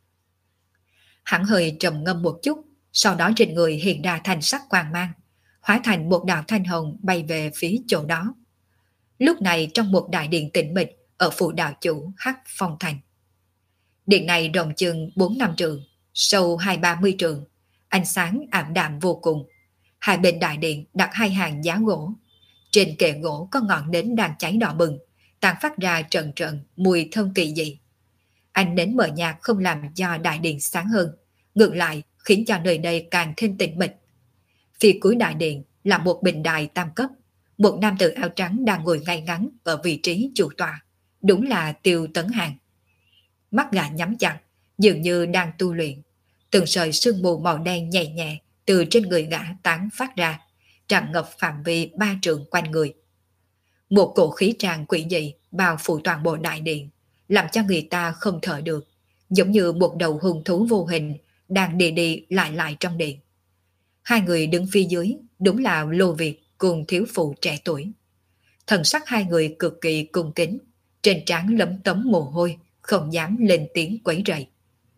Hắn hơi trầm ngâm một chút, sau đó trên người hiện ra thành sắc quang mang, hóa thành một đạo thanh hồng bay về phía chỗ đó. Lúc này trong một đại điện tĩnh mịch ở phủ đạo chủ Hắc Phong Thành. Điện này rộng chừng bốn năm trường, sâu hai ba mươi trường, ánh sáng ảm đạm vô cùng. Hai bên đại điện đặt hai hàng giá gỗ. Trên kệ gỗ có ngọn nến đang cháy đỏ bừng, tàn phát ra trận trận mùi thơm kỳ dị. Ánh nến mờ nhạt không làm cho đại điện sáng hơn, ngược lại khiến cho nơi đây càng thêm tĩnh mịch. Phía cuối đại điện là một bình đài tam cấp, một nam tử áo trắng đang ngồi ngay ngắn ở vị trí chủ tọa, đúng là Tiêu Tấn Hàng. Mắt gã nhắm chặt, dường như đang tu luyện. Từng sợi sương mù màu đen nhẹ nhẹ từ trên người gã tán phát ra, tràn ngập phạm vi ba trượng quanh người. Một cổ khí tràn quỷ dị bao phủ toàn bộ đại điện, làm cho người ta không thở được, giống như một đầu hung thú vô hình đang đi đi lại lại trong điện. Hai người đứng phía dưới đúng là Lô Việt cùng thiếu phụ trẻ tuổi. Thần sắc hai người cực kỳ cung kính, trên trán lấm tấm mồ hôi, không dám lên tiếng quấy rầy.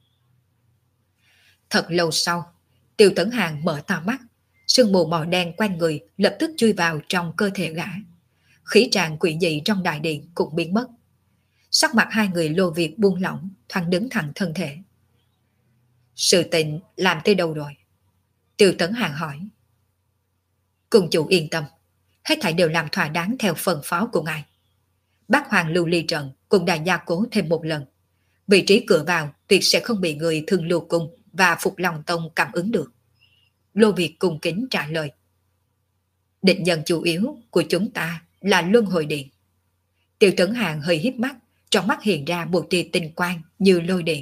Thật lâu sau, Tiêu Tấn Hàng mở to mắt, sương mù màu đen quanh người lập tức chui vào trong cơ thể gã. Khí tràn quỷ dị trong đại điện cũng biến mất. Sắc mặt hai người Lô Việt buông lỏng, thoáng đứng thẳng thân thể. Sự tình làm tới đâu rồi? Tiêu Tấn Hàng hỏi. Cùng chủ yên tâm, hết thảy đều làm thỏa đáng theo phân phó của ngài. Bác Hoàng lưu ly trận cũng đã gia cố thêm một lần. Vị trí cửa vào tuyệt sẽ không bị người Thương Lưu Cung và Phục Long Tông cảm ứng được. Lô Việt cung kính trả lời. Định nhân chủ yếu của chúng ta là Luân Hồi Điện. Tiêu Tấn Hàng hơi híp mắt, trong mắt hiện ra một tia tinh quang như lôi điện.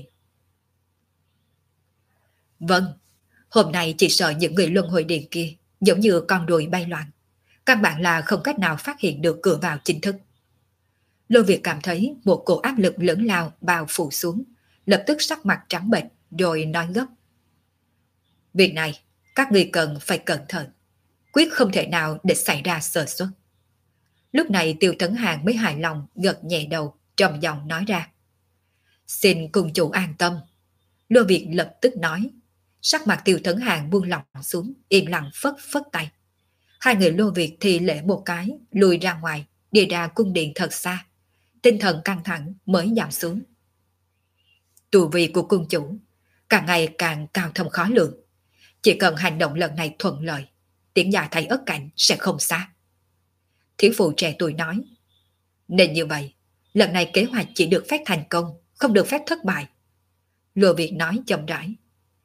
Vâng, hôm nay chỉ sợ những người Luân Hồi Điện kia giống như con ruồi bay loạn. Các bạn là không cách nào phát hiện được cửa vào chính thức. Lô Việt cảm thấy một cổ áp lực lớn lao bao phủ xuống, lập tức sắc mặt trắng bệch rồi nói gấp. Việc này, các người cần phải cẩn thận, quyết không thể nào để xảy ra sơ suất. Lúc này Tiêu Tấn Hàng mới hài lòng gật nhẹ đầu, trầm giọng nói ra. Xin cùng chủ an tâm. Lô Việt lập tức nói. Sắc mặt Tiêu Tấn Hàng buông lỏng xuống, im lặng phất phất tay. Hai người Lô Việt thì lễ một cái, lùi ra ngoài, đi ra cung điện thật xa. Tinh thần căng thẳng mới giảm xuống. Tu vi của cung chủ càng ngày càng cao thâm khó lường. Chỉ cần hành động lần này thuận lợi, tiếng dài thầy ất cảnh sẽ không xa. Thiếu phụ trẻ tuổi nói. Nên như vậy, lần này kế hoạch chỉ được phép thành công, không được phép thất bại. Lô Việt nói chậm rãi.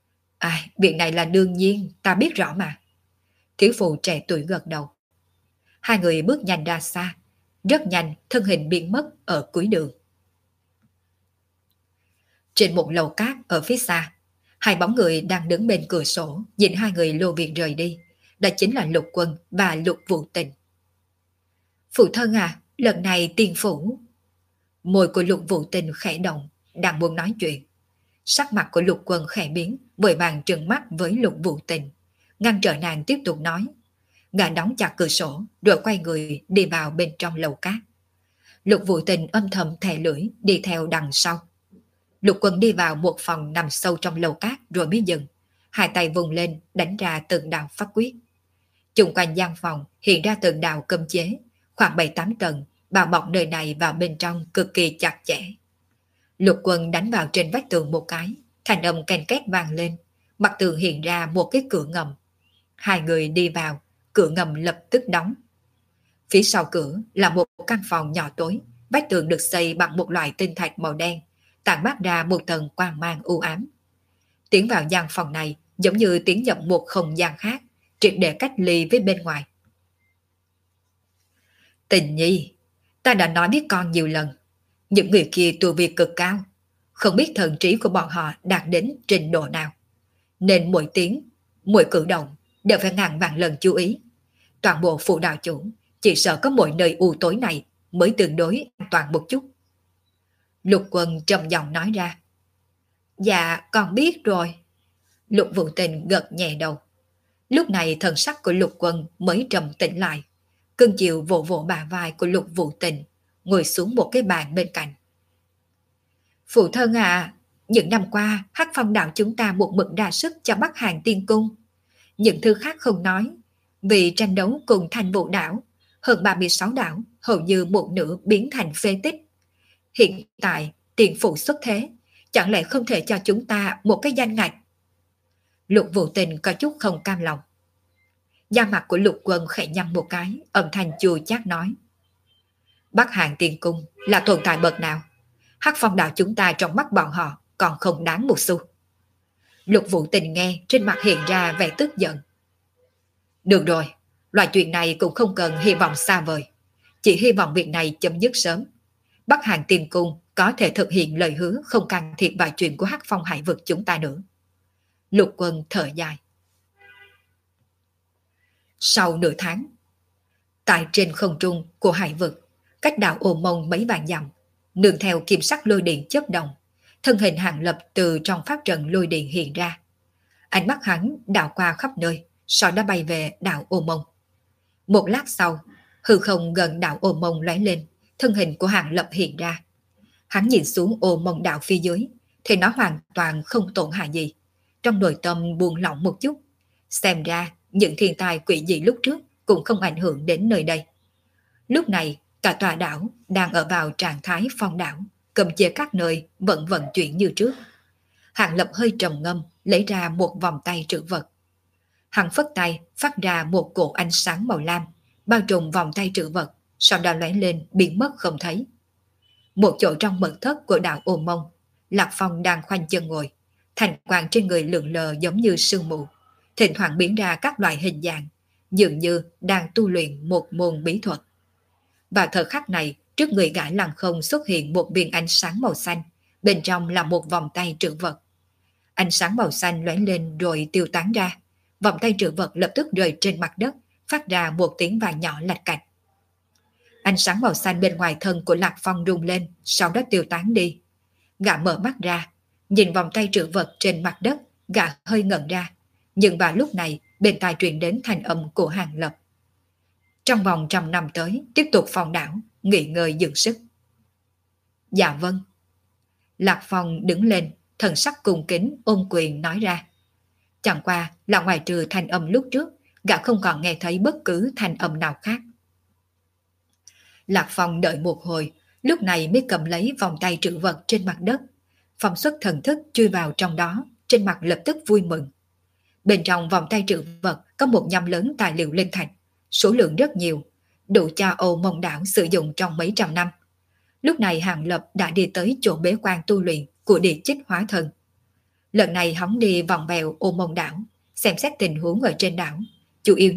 À, việc này là đương nhiên, ta biết rõ mà. Thiếu phụ trẻ tuổi gật đầu. Hai người bước nhanh ra xa, rất nhanh thân hình biến mất ở cuối đường. Trên một lầu cát ở phía xa, hai bóng người đang đứng bên cửa sổ nhìn hai người Lô Việt rời đi. Đó chính là Lục Quân và Lục Vũ Tình. Phụ thân à, lần này tiền phủ. Môi của Lục Vũ Tình khẽ động, đang muốn nói chuyện. Sắc mặt của Lục Quân khẽ biến, vội vàng trừng mắt với Lục Vũ Tình, ngăn trở nàng tiếp tục nói. Gã đóng chặt cửa sổ, rồi quay người đi vào bên trong lầu cát. Lục Vũ Tình âm thầm thè lưỡi đi theo đằng sau. Lục Quân đi vào một phòng nằm sâu trong lầu cát rồi mới dừng, hai tay vùng lên đánh ra từng đạo pháp quyết. Chung quanh gian phòng hiện ra từng đạo cấm chế, khoảng bảy tám tầng, bao bọc nơi này vào bên trong cực kỳ chặt chẽ. Lục Quân đánh vào trên vách tường một cái, thanh âm ken két vang lên, mặt tường hiện ra một cái cửa ngầm. Hai người đi vào, cửa ngầm lập tức đóng. Phía sau cửa là một căn phòng nhỏ tối, vách tường được xây bằng một loại tinh thạch màu đen, tản mát ra một tầng quang mang u ám. Tiến vào gian phòng này giống như tiến nhập một không gian khác, triệt để cách ly với bên ngoài. Tình nhi, ta đã nói với con nhiều lần, những người kia tu vi cực cao, không biết thần trí của bọn họ đạt đến trình độ nào, nên mỗi tiếng, mỗi cử động đều phải ngàn vạn lần chú ý. Toàn bộ phụ đạo chủ chỉ sợ có mỗi nơi u tối này mới tương đối an toàn một chút. Lục Quân trầm giọng nói ra. Dạ, con biết rồi. Lục Vũ Tình gật nhẹ đầu. Lúc này thần sắc của Lục Quân mới trầm tĩnh lại. Cưng chiều vỗ vỗ bả vai của Lục Vũ Tình, ngồi xuống một cái bàn bên cạnh. Phụ thân à, những năm qua Hắc Phong đạo chúng ta một mực đa sức cho Bắc Hàn Tiên Cung. Những thứ khác không nói, vì tranh đấu cùng Thanh Vũ đảo, hơn ba mươi sáu đảo hầu như một nửa biến thành phế tích. Hiện tại tiền phụ xuất thế, chẳng lẽ không thể cho chúng ta một cái danh ngạch? Lục Vũ Tình có chút không cam lòng. Da mặt của Lục Quân khẽ nhăn một cái, âm thanh chua chát nói. Bắc Hàn Tiên Cung là tồn tại bậc nào? Hắc Phong đạo chúng ta trong mắt bọn họ còn không đáng một xu. Lục Vũ Tình nghe trên mặt hiện ra vẻ tức giận. Được rồi, loại chuyện này cũng không cần hy vọng xa vời, chỉ hy vọng việc này chấm dứt sớm. Bắc Hàn Tiên Cung có thể thực hiện lời hứa không can thiệp vào chuyện của Hắc Phong hải vực chúng ta nữa. Lục Quân thở dài. Sau nửa tháng, tại trên không trung của hải vực, cách đảo Ô Mông mấy vạn dặm, nương theo kim sắc lôi điện chớp động, thân hình Hàng Lập từ trong pháp trận lôi điện hiện ra. Ánh mắt hắn đảo qua khắp nơi, sau đó bay về đảo Ô Mông. Một lát sau, hư không gần đảo Ô Mông lóe lên, thân hình của Hàng Lập hiện ra. Hắn nhìn xuống Ô Mông đảo phía dưới, thì nó hoàn toàn không tổn hại gì. Trong nội tâm buông lỏng một chút, xem ra những thiên tai quỷ dị lúc trước cũng không ảnh hưởng đến nơi đây. Lúc này, cả tòa đảo đang ở vào trạng thái phong đảo, cầm chế các nơi vẫn vận chuyển như trước. Hàng Lập hơi trầm ngâm, lấy ra một vòng tay trữ vật. Hắn phất tay, phát ra một cổ ánh sáng màu lam, bao trùm vòng tay trữ vật, sau đó lóe lên biến mất không thấy. Một chỗ trong mật thất của đảo Ô Mông, Lạc Phong đang khoanh chân ngồi, thành quang trên người lượn lờ giống như sương mù, thỉnh thoảng biến ra các loại hình dạng, dường như đang tu luyện một môn bí thuật. Vào thời khắc này, trước người gã lăng không xuất hiện một viên ánh sáng màu xanh, bên trong là một vòng tay trữ vật. Ánh sáng màu xanh lóe lên rồi tiêu tán ra, vòng tay trữ vật lập tức rơi trên mặt đất, phát ra một tiếng vàng nhỏ lạch cạch. Ánh sáng màu xanh bên ngoài thân của Lạc Phong rung lên, sau đó tiêu tán đi. Gã mở mắt ra, nhìn vòng tay trữ vật trên mặt đất, gã hơi ngẩn ra. Nhưng vào lúc này, bên tai truyền đến thanh âm của Hàng Lập. Trong vòng trăm năm tới, tiếp tục phong đảo, nghỉ ngơi dưỡng sức. Dạ vâng. Lạc Phong đứng lên, thần sắc cung kính ôm quyền nói ra. Chẳng qua là ngoài trừ thanh âm lúc trước, gã không còn nghe thấy bất cứ thanh âm nào khác. Lạc Phong đợi một hồi, lúc này mới cầm lấy vòng tay trữ vật trên mặt đất. Phong xuất thần thức chui vào trong đó, trên mặt lập tức vui mừng. Bên trong vòng tay trữ vật có một nhăm lớn tài liệu linh thạch, số lượng rất nhiều, đủ cho Ô Mông đảo sử dụng trong mấy trăm năm. Lúc này Hàng Lập đã đi tới chỗ bế quan tu luyện của Địa Chích Hóa Thân. Lần này hắn đi vòng bèo Ô Mông đảo, xem xét tình huống ở trên đảo, chủ yếu nhất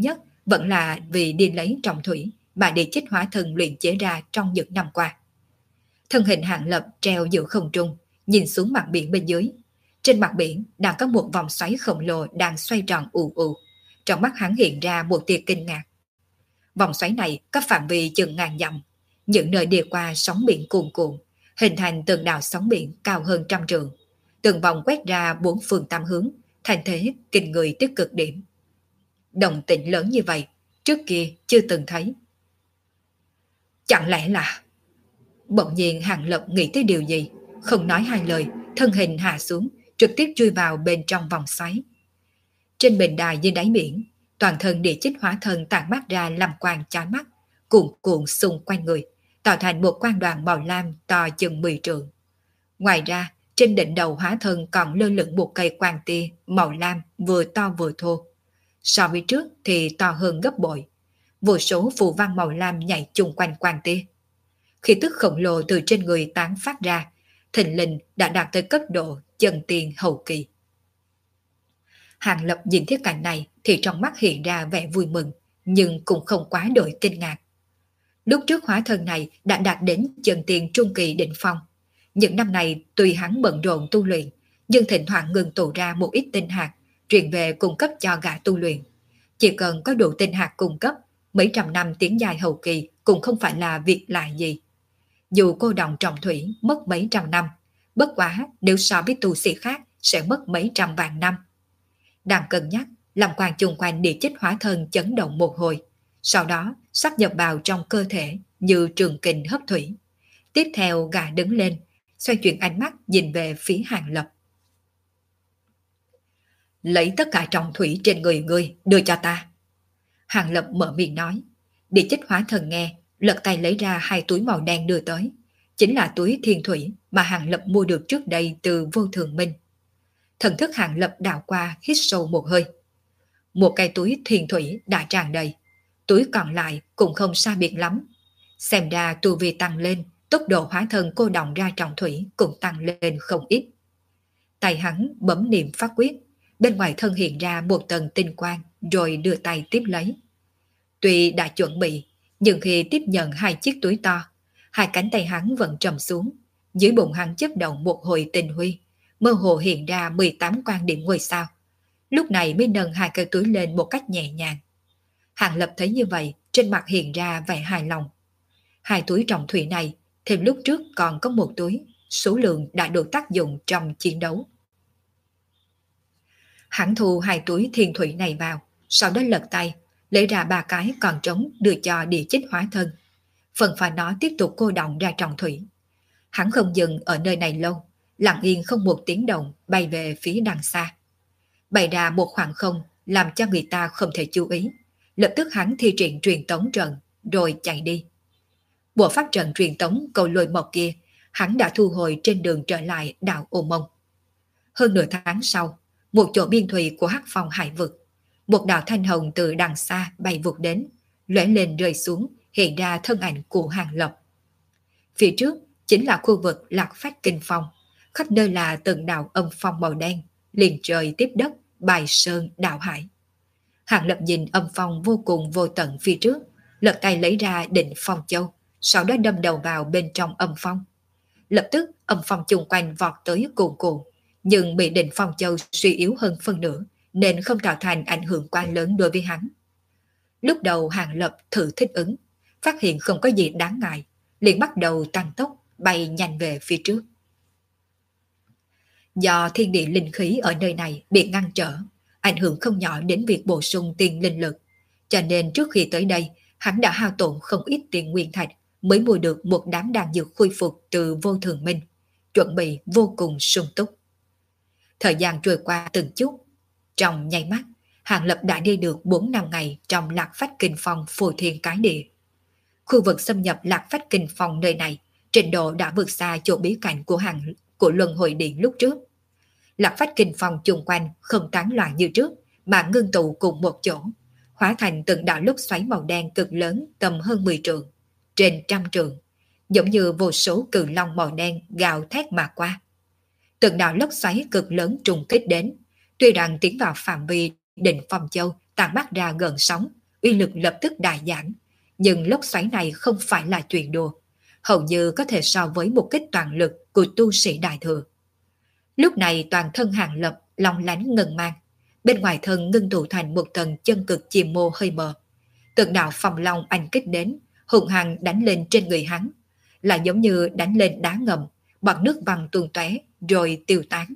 vẫn là vì đi lấy trọng thủy mà địa chích hóa thân luyện chế ra trong những năm qua. Thân hình Hàng Lập treo giữa không trung, nhìn xuống mặt biển bên dưới. Trên mặt biển đang có một vòng xoáy khổng lồ đang xoay tròn ù ù. Trong mắt hắn hiện ra một tia kinh ngạc. Vòng xoáy này có phạm vi chừng ngàn dặm, những nơi đi qua sóng biển cuồn cuộn, hình thành từng đạo sóng biển cao hơn trăm trượng. Từng vòng quét ra bốn phương tám hướng, thành thế kinh người tới cực điểm. Động tĩnh lớn như vậy, trước kia chưa từng thấy. Chẳng lẽ là... Bỗng nhiên Hàng Lập nghĩ tới điều gì, không nói hai lời, thân hình hạ xuống, trực tiếp chui vào bên trong vòng xoáy. Trên bình đài dưới đáy biển, toàn thân địa chích hóa thân tản mát ra làm quang chói mắt, cuộn cuộn xung quanh người, tạo thành một quang đoàn màu lam to chừng mười trượng. Ngoài ra, trên đỉnh đầu hóa thân còn lơ lửng một cây quang tia màu lam vừa to vừa thô. So với trước thì to hơn gấp bội. Vô số phù văn màu lam nhảy chung quanh quang tia. Khi tức khổng lồ từ trên người tán phát ra, thình lình đã đạt tới cấp độ chân tiên hậu kỳ. Hàng Lập nhìn thấy cảnh này thì trong mắt hiện ra vẻ vui mừng, nhưng cũng không quá đổi kinh ngạc. Lúc trước hóa thân này đã đạt đến chân tiên trung kỳ đỉnh phong. Những năm này tuy hắn bận rộn tu luyện, nhưng thỉnh thoảng ngừng tụ ra một ít tinh hạt, truyền về cung cấp cho gã tu luyện. Chỉ cần có đủ tinh hạt cung cấp, mấy trăm năm tiến dài hậu kỳ cũng không phải là việc lạ gì. Dù cô đồng trọng thủy mất mấy trăm năm, bất quá nếu so với tu sĩ khác sẽ mất mấy trăm vạn năm. Đang cân nhắc, làm quan chung quanh địa chích hóa thân chấn động một hồi, sau đó sắp nhập vào trong cơ thể như trường kình hấp thủy. Tiếp theo gã đứng lên, xoay chuyển ánh mắt nhìn về phía Hàng Lập. Lấy tất cả trọng thủy trên người ngươi đưa cho ta. Hàng Lập mở miệng nói. Địa chích hóa thân nghe, lật tay lấy ra hai túi màu đen đưa tới. Chính là túi thiên thủy mà Hàng Lập mua được trước đây từ Vô Thường Minh. Thần thức Hàng Lập đảo qua, hít sâu một hơi. Một cái túi thiên thủy đã tràn đầy, túi còn lại cũng không xa biệt lắm. Xem ra tu vi tăng lên, tốc độ hóa thân cô đồng ra trọng thủy cũng tăng lên không ít. Tay hắn bấm niệm pháp quyết, bên ngoài thân hiện ra một tầng tinh quang rồi đưa tay tiếp lấy. Tuy đã chuẩn bị, nhưng khi tiếp nhận hai chiếc túi to, hai cánh tay hắn vẫn trầm xuống, dưới bụng hắn chớp động một hồi tinh huy, mơ hồ hiện ra mười tám quan điểm ngôi sao. Lúc này mới nâng hai cây túi lên một cách nhẹ nhàng. Hàng Lập thấy như vậy, trên mặt hiện ra vẻ hài lòng. Hai túi trọng thủy này, thêm lúc trước còn có một túi, số lượng đã được tác dụng trong chiến đấu. Hắn thu hai túi thiên thủy này vào, sau đó lật tay, lấy ra ba cái còn trống đưa cho địa chích hóa thân. Phần phải nó tiếp tục cô động ra trọng thủy. Hắn không dừng ở nơi này lâu, lặng yên không một tiếng động bay về phía đằng xa. Bày ra một khoảng không làm cho người ta không thể chú ý. Lập tức hắn thi triển truyền tống trận rồi chạy đi. Bộ pháp trận truyền tống cầu lôi mộc kia hắn đã thu hồi trên đường trở lại đảo Ô Mông. Hơn nửa tháng sau, một chỗ biên thùy của Hắc Phong hải vực, một đạo thanh hồng từ đằng xa bay vụt đến, lóe lên rơi xuống, hiện ra thân ảnh của Hàng Lập. Phía trước chính là khu vực Lạc Phách Kinh Phong, khắp nơi là từng đạo âm phong màu đen, liền trời tiếp đất, bài sơn đạo hải. Hàng Lập nhìn âm phong vô cùng vô tận phía trước, lật tay lấy ra Định Phong Châu, sau đó đâm đầu vào bên trong âm phong. Lập tức âm phong chung quanh vọt tới cuồn cuộn, nhưng bị Định Phong Châu suy yếu hơn phân nửa, nên không tạo thành ảnh hưởng quá lớn đối với hắn. Lúc đầu Hàng Lập thử thích ứng, phát hiện không có gì đáng ngại, liền bắt đầu tăng tốc, bay nhanh về phía trước. Do thiên địa linh khí ở nơi này bị ngăn trở, ảnh hưởng không nhỏ đến việc bổ sung tiền linh lực, cho nên trước khi tới đây, hắn đã hao tổn không ít tiền nguyên thạch mới mua được một đám đan dược khôi phục từ Vô Thường Minh, chuẩn bị vô cùng sung túc. Thời gian trôi qua từng chút, trong nháy mắt, Hàng Lập đã đi được bốn năm ngày trong Lạc Phách Kinh Phong phù thiên cái địa. Khu vực xâm nhập Lạc Phách Kinh Phong nơi này, trình độ đã vượt xa chỗ bí cảnh của hàng của Luân Hồi Điện lúc trước. Lạc Phách Kinh Phong chung quanh không tán loạn như trước, mà ngưng tụ cùng một chỗ, hóa thành từng đạo lốc xoáy màu đen cực lớn tầm hơn mười trượng, trên trăm trượng, giống như vô số cự long màu đen gào thét mà qua. Từng đạo lốc xoáy cực lớn trùng kích đến, tuy rằng tiến vào phạm vi Định Phong Châu tàn mắt ra gần sóng, uy lực lập tức đại giảm, nhưng lốc xoáy này không phải là chuyện đùa, hầu như có thể so với một kích toàn lực của tu sĩ đại thừa. Lúc này toàn thân Hàng Lập long lánh ngân mang, bên ngoài thân ngưng tụ thành một tầng chân cực chìm mô hơi mờ. Từng đạo phong long anh kích đến, hùng hăng đánh lên trên người hắn, là giống như đánh lên đá ngầm, bọt nước văng tuôn tóe rồi tiêu tán.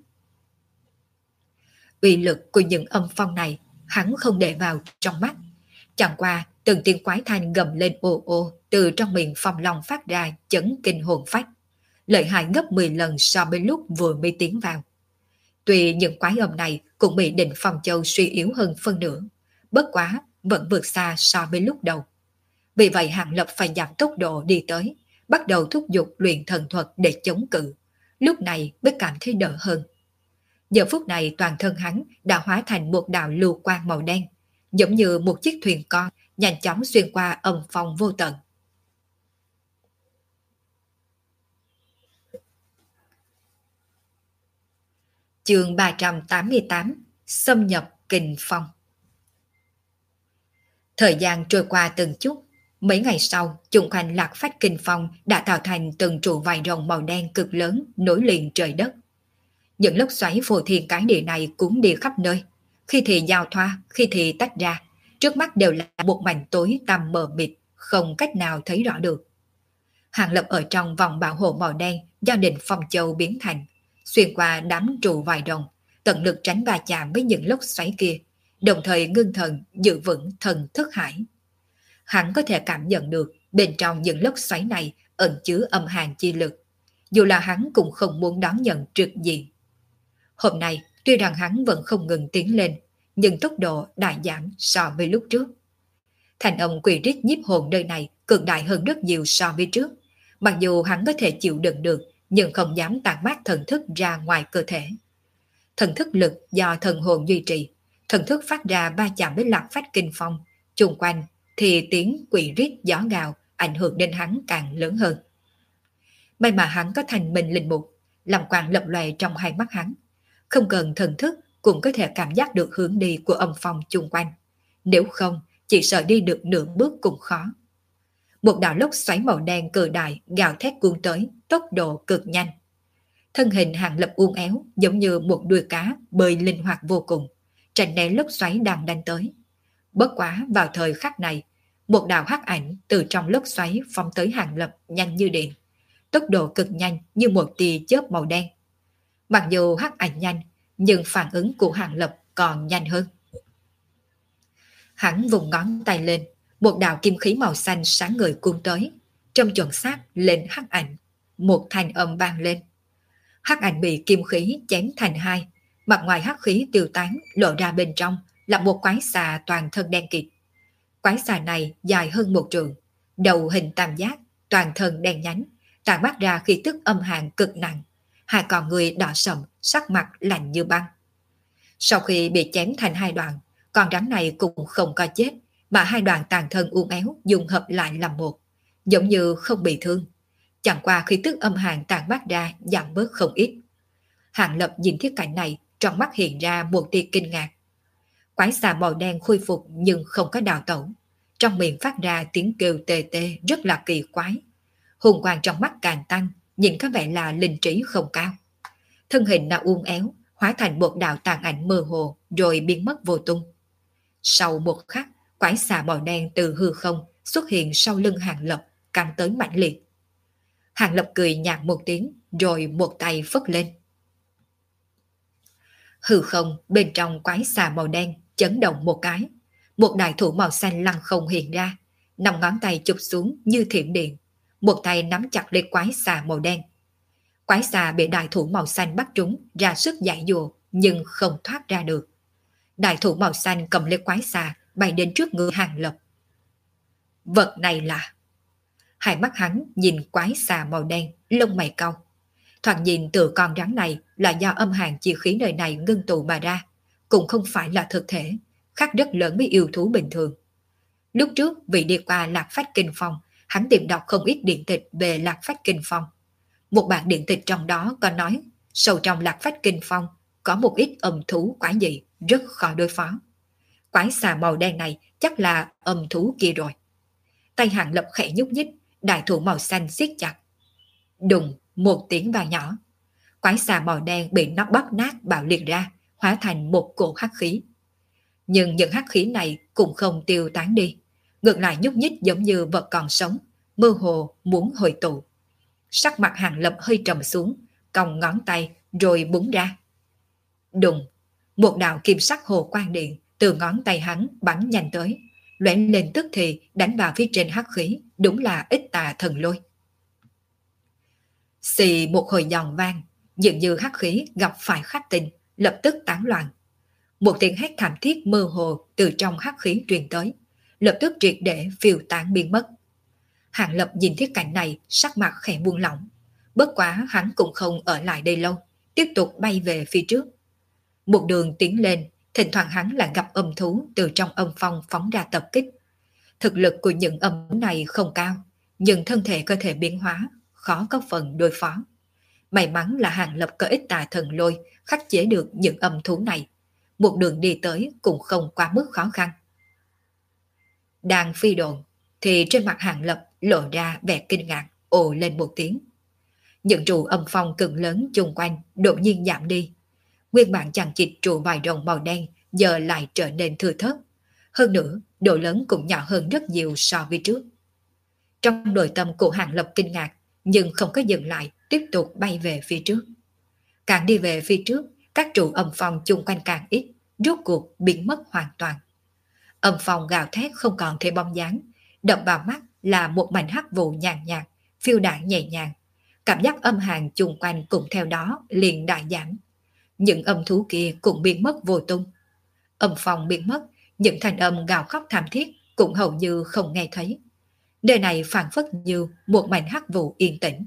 Uy lực của những âm phong này hắn không để vào trong mắt, chẳng qua từng tiếng quái thanh gầm lên ồ ồ từ trong miệng phong long phát ra chấn kinh hồn phách, lợi hại gấp mười lần so với lúc vừa mới tiến vào. Tuy những quái âm này cũng bị Định Phong Châu suy yếu hơn phân nửa, bất quá vẫn vượt xa so với lúc đầu. Vì vậy Hàng Lập phải giảm tốc độ đi tới, bắt đầu thúc giục luyện thần thuật để chống cự, lúc này mới cảm thấy đỡ hơn. Giờ phút này toàn thân hắn đã hóa thành một đạo lưu quang màu đen, giống như một chiếc thuyền con nhanh chóng xuyên qua âm phong vô tận. Chương ba trăm tám mươi tám: Xâm nhập kình phong. Thời gian trôi qua từng chút, mấy ngày sau, chung quanh Lạc Phách Kình Phong đã tạo thành từng trụ vải rồng màu đen cực lớn nối liền trời đất. Những lốc xoáy phô thiên cái địa này cũng đi khắp nơi, khi thì giao thoa, khi thì tách ra, trước mắt đều là một mảnh tối tăm mờ mịt, không cách nào thấy rõ được. Hàng Lập ở trong vòng bảo hộ màu đen do Định Phong Châu biến thành, xuyên qua đám trụ vải rồng, tận lực tránh va chạm với những lốc xoáy kia, đồng thời ngưng thần giữ vững thần thức hải. Hắn có thể cảm nhận được bên trong những lốc xoáy này ẩn chứa âm hàn chi lực, dù là hắn cũng không muốn đón nhận trực diện. Hôm nay tuy rằng hắn vẫn không ngừng tiến lên, nhưng tốc độ đại giảm so với lúc trước. Thành âm quỷ rít nhiếp hồn nơi này cường đại hơn rất nhiều so với trước, mặc dù hắn có thể chịu đựng được nhưng không dám tản mát thần thức ra ngoài cơ thể. Thần thức lực do thần hồn duy trì, thần thức phát ra va chạm với Lạc Phách Kình Phong, chung quanh thì tiếng quỷ rít gió gào ảnh hưởng đến hắn càng lớn hơn. May mà hắn có thành mình linh mục, làm quang lập lòe trong hai mắt hắn, không cần thần thức cũng có thể cảm giác được hướng đi của âm phong chung quanh, nếu không chỉ sợ đi được nửa bước cũng khó. Một đạo lốc xoáy màu đen cự đại gào thét cuốn tới, tốc độ cực nhanh. Thân hình Hàng Lập uốn éo giống như một đuôi cá bơi linh hoạt vô cùng, tránh né lốc xoáy đang đánh tới. Bất quá vào thời khắc này, một đạo hắc ảnh từ trong lốc xoáy phóng tới Hàng Lập nhanh như điện, tốc độ cực nhanh như một tia chớp màu đen. Mặc dù hắc ảnh nhanh, nhưng phản ứng của Hàng Lập còn nhanh hơn. Hắn vùng ngón tay lên, một đạo kim khí màu xanh sáng ngời cuốn tới, trong chuẩn xác lên hắc ảnh, một thanh âm vang lên. Hắc ảnh bị kim khí chém thành hai, mặt ngoài hắc khí tiêu tán, lộ ra bên trong là một quái xà toàn thân đen kịt. Quái xà này dài hơn một trượng, đầu hình tam giác, toàn thân đen nhánh, tản mát ra khí tức âm hàn cực nặng, hai con người đỏ sậm, sắc mặt lạnh như băng. Sau khi bị chém thành hai đoạn, con rắn này cũng không có chết, mà hai đoạn tàn thân uốn éo dùng hợp lại làm một, giống như không bị thương. Chẳng qua khí tức âm hàn tàn mát ra giảm bớt không ít. Hàng Lập nhìn thiết cảnh này, trong mắt hiện ra một tia kinh ngạc. Quái xà màu đen khôi phục nhưng không có đào tẩu, trong miệng phát ra tiếng kêu tê tê rất là kỳ quái. Hùng quang trong mắt càng tăng, nhìn có vẻ là linh trí không cao. Thân hình nào uốn éo, hóa thành một đạo tàn ảnh mơ hồ rồi biến mất vô tung. Sau một khắc, quái xà màu đen từ hư không xuất hiện sau lưng Hàng Lập, căng tới mãnh liệt. Hàng Lập cười nhạt một tiếng rồi một tay phất lên. Hư không bên trong quái xà màu đen chấn động một cái, một đại thủ màu xanh lăng không hiện ra, năm ngón tay chụp xuống như thiểm điện, một tay nắm chặt lấy quái xà màu đen. Quái xà bị đại thủ màu xanh bắt trúng, ra sức giải dùa nhưng không thoát ra được. Đại thủ màu xanh cầm lấy quái xà bay đến trước người Hàng Lập. Vật này là... Hai mắt hắn nhìn quái xà màu đen, lông mày cau. Thoạt nhìn từ con rắn này là do âm hàn chi khí nơi này ngưng tụ mà ra, cũng không phải là thực thể, khác rất lớn với yêu thú bình thường. Lúc trước vì đi qua Lạc Phách Kinh Phong, hắn tìm đọc không ít điện tịch về Lạc Phách Kinh Phong. Một bản điện tịch trong đó có nói, sâu trong Lạc Phách Kinh Phong có một ít âm thú quái dị, rất khó đối phó. Quái xà màu đen này chắc là âm thú kia rồi. Tay Hàng Lập khẽ nhúc nhích, đại thủ màu xanh siết chặt. Đùng, một tiếng vang nhỏ. Quái xà màu đen bị nó bóp nát bạo liệt ra, hóa thành một cỗ hắc khí. Nhưng những hắc khí này cũng không tiêu tán đi, ngược lại nhúc nhích giống như vật còn sống, mơ hồ muốn hồi tụ. Sắc mặt Hàng Lập hơi trầm xuống, cong ngón tay rồi búng ra. Đùng, một đạo kim sắc hồ quang điện từ ngón tay hắn bắn nhanh tới, lóe lên tức thì đánh vào phía trên hắc khí, đúng là ít tà thần lôi. Xì một hồi giòn vang, dường như hắc khí gặp phải khách tình, lập tức tán loạn. Một tiếng hét thảm thiết mơ hồ từ trong hắc khí truyền tới, lập tức triệt để phiêu tán biến mất. Hàng Lập nhìn thấy cảnh này, sắc mặt khẽ buông lỏng. Bất quá hắn cũng không ở lại đây lâu, tiếp tục bay về phía trước. Một đường tiến lên, thỉnh thoảng hắn lại gặp âm thú từ trong âm phong phóng ra tập kích. Thực lực của những âm thú này không cao, nhưng thân thể cơ thể biến hóa, khó có phần đối phó. May mắn là Hàng Lập có ít tà thần lôi khắc chế được những âm thú này. Một đường đi tới cũng không quá mức khó khăn. Đang phi độn thì trên mặt Hàng Lập lộ ra vẻ kinh ngạc, ồ lên một tiếng. Những trụ âm phong cực lớn chung quanh đột nhiên giảm đi. Nguyên bản chằng chịt trụ vài rồng màu đen giờ lại trở nên thưa thớt. Hơn nữa, độ lớn cũng nhỏ hơn rất nhiều so với trước. Trong nội tâm của Hàng Lập kinh ngạc, nhưng không có dừng lại, tiếp tục bay về phía trước. Càng đi về phía trước, các trụ âm phong chung quanh càng ít, rốt cuộc biến mất hoàn toàn. Âm phong gào thét không còn thấy bóng dáng, đập vào mắt là một mảnh hắc vụ nhàn nhạt, phiêu đãng nhẹ nhàng. Cảm giác âm hàn chung quanh cũng theo đó liền đại giảm. Những âm thú kia cũng biến mất vô tung. Âm phong biến mất, những thanh âm gào khóc thảm thiết cũng hầu như không nghe thấy. Nơi này phảng phất như một mảnh hắc vụ yên tĩnh.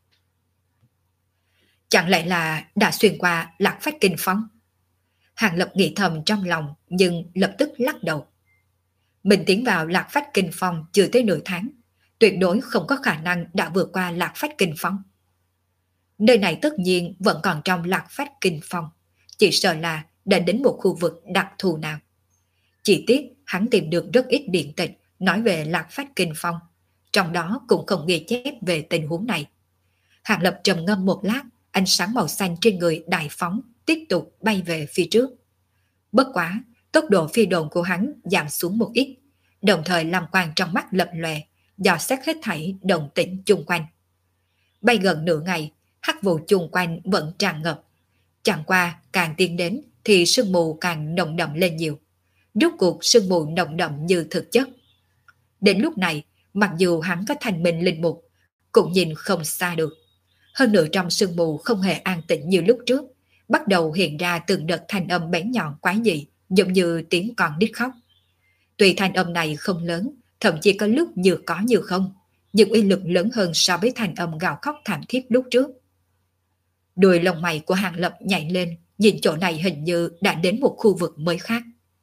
Chẳng lẽ là đã xuyên qua Lạc Phách Kinh Phong? Hàng Lập nghĩ thầm trong lòng nhưng lập tức lắc đầu. Mình tiến vào Lạc Phách Kinh Phong chưa tới nửa tháng, tuyệt đối không có khả năng đã vượt qua Lạc Phách Kinh Phong. Nơi này tất nhiên vẫn còn trong Lạc Phách Kinh Phong, chỉ sợ là đã đến một khu vực đặc thù nào. Chỉ tiếc hắn tìm được rất ít điện tịch nói về Lạc Phách Kinh Phong, trong đó cũng không ghi chép về tình huống này. Hàng Lập trầm ngâm một lát, ánh sáng màu xanh trên người đại phóng, tiếp tục bay về phía trước. Bất quá, tốc độ phi độn của hắn giảm xuống một ít, đồng thời lam quang trong mắt lập lòe, dò xét hết thảy động tĩnh chung quanh. Bay gần nửa ngày, hắc vụ chung quanh vẫn tràn ngập. Chẳng qua càng tiến đến thì sương mù càng nồng đậm lên nhiều. Rốt cuộc sương mù nồng đậm như thực chất. Đến lúc này, mặc dù hắn có thành minh linh mục, cũng nhìn không xa được. Hơn nữa trong sương mù không hề an tĩnh như lúc trước, bắt đầu hiện ra từng đợt thanh âm bén nhọn quái dị, giống như tiếng con nít khóc. Tuy thanh âm này không lớn, thậm chí có lúc như có như không, nhưng uy lực lớn hơn so với thanh âm gào khóc thảm thiết lúc trước. Đuôi lông mày của Hàng Lập nhảy lên, nhìn chỗ này hình như đã đến một khu vực mới khác.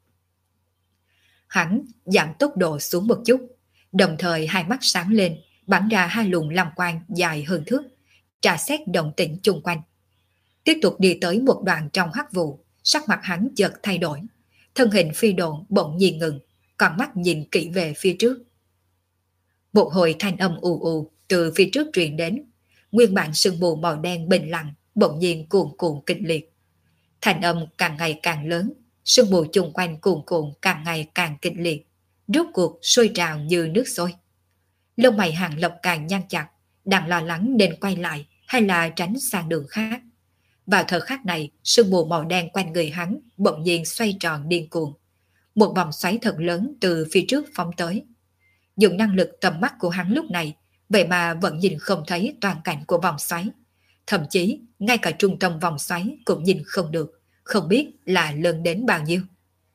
Hắn giảm tốc độ xuống một chút, đồng thời hai mắt sáng lên, bắn ra hai luồng lam quang dài hơn thước, trà xét động tĩnh chung quanh. Tiếp tục đi tới một đoạn trong hắc vụ, sắc mặt hắn chợt thay đổi, thân hình phi độn bỗng nhiên ngừng, còn mắt nhìn kỹ về phía trước. Một hồi thanh âm ù ù từ phía trước truyền đến, nguyên bản sương mù màu đen bình lặng bỗng nhiên cuồn cuộn kịch liệt. Thanh âm càng ngày càng lớn, sương mù chung quanh cuồn cuộn càng ngày càng kịch liệt, rốt cuộc sôi trào như nước sôi. Lông mày Hàng Lập càng nhăn chặt, đang lo lắng nên quay lại hay là tránh sang đường khác. Vào thời khắc này, sương mù màu đen quanh người hắn bỗng nhiên xoay tròn điên cuồng. Một vòng xoáy thật lớn từ phía trước phóng tới. Dùng năng lực tầm mắt của hắn lúc này, vậy mà vẫn nhìn không thấy toàn cảnh của vòng xoáy. Thậm chí, ngay cả trung tâm vòng xoáy cũng nhìn không được, không biết là lớn đến bao nhiêu.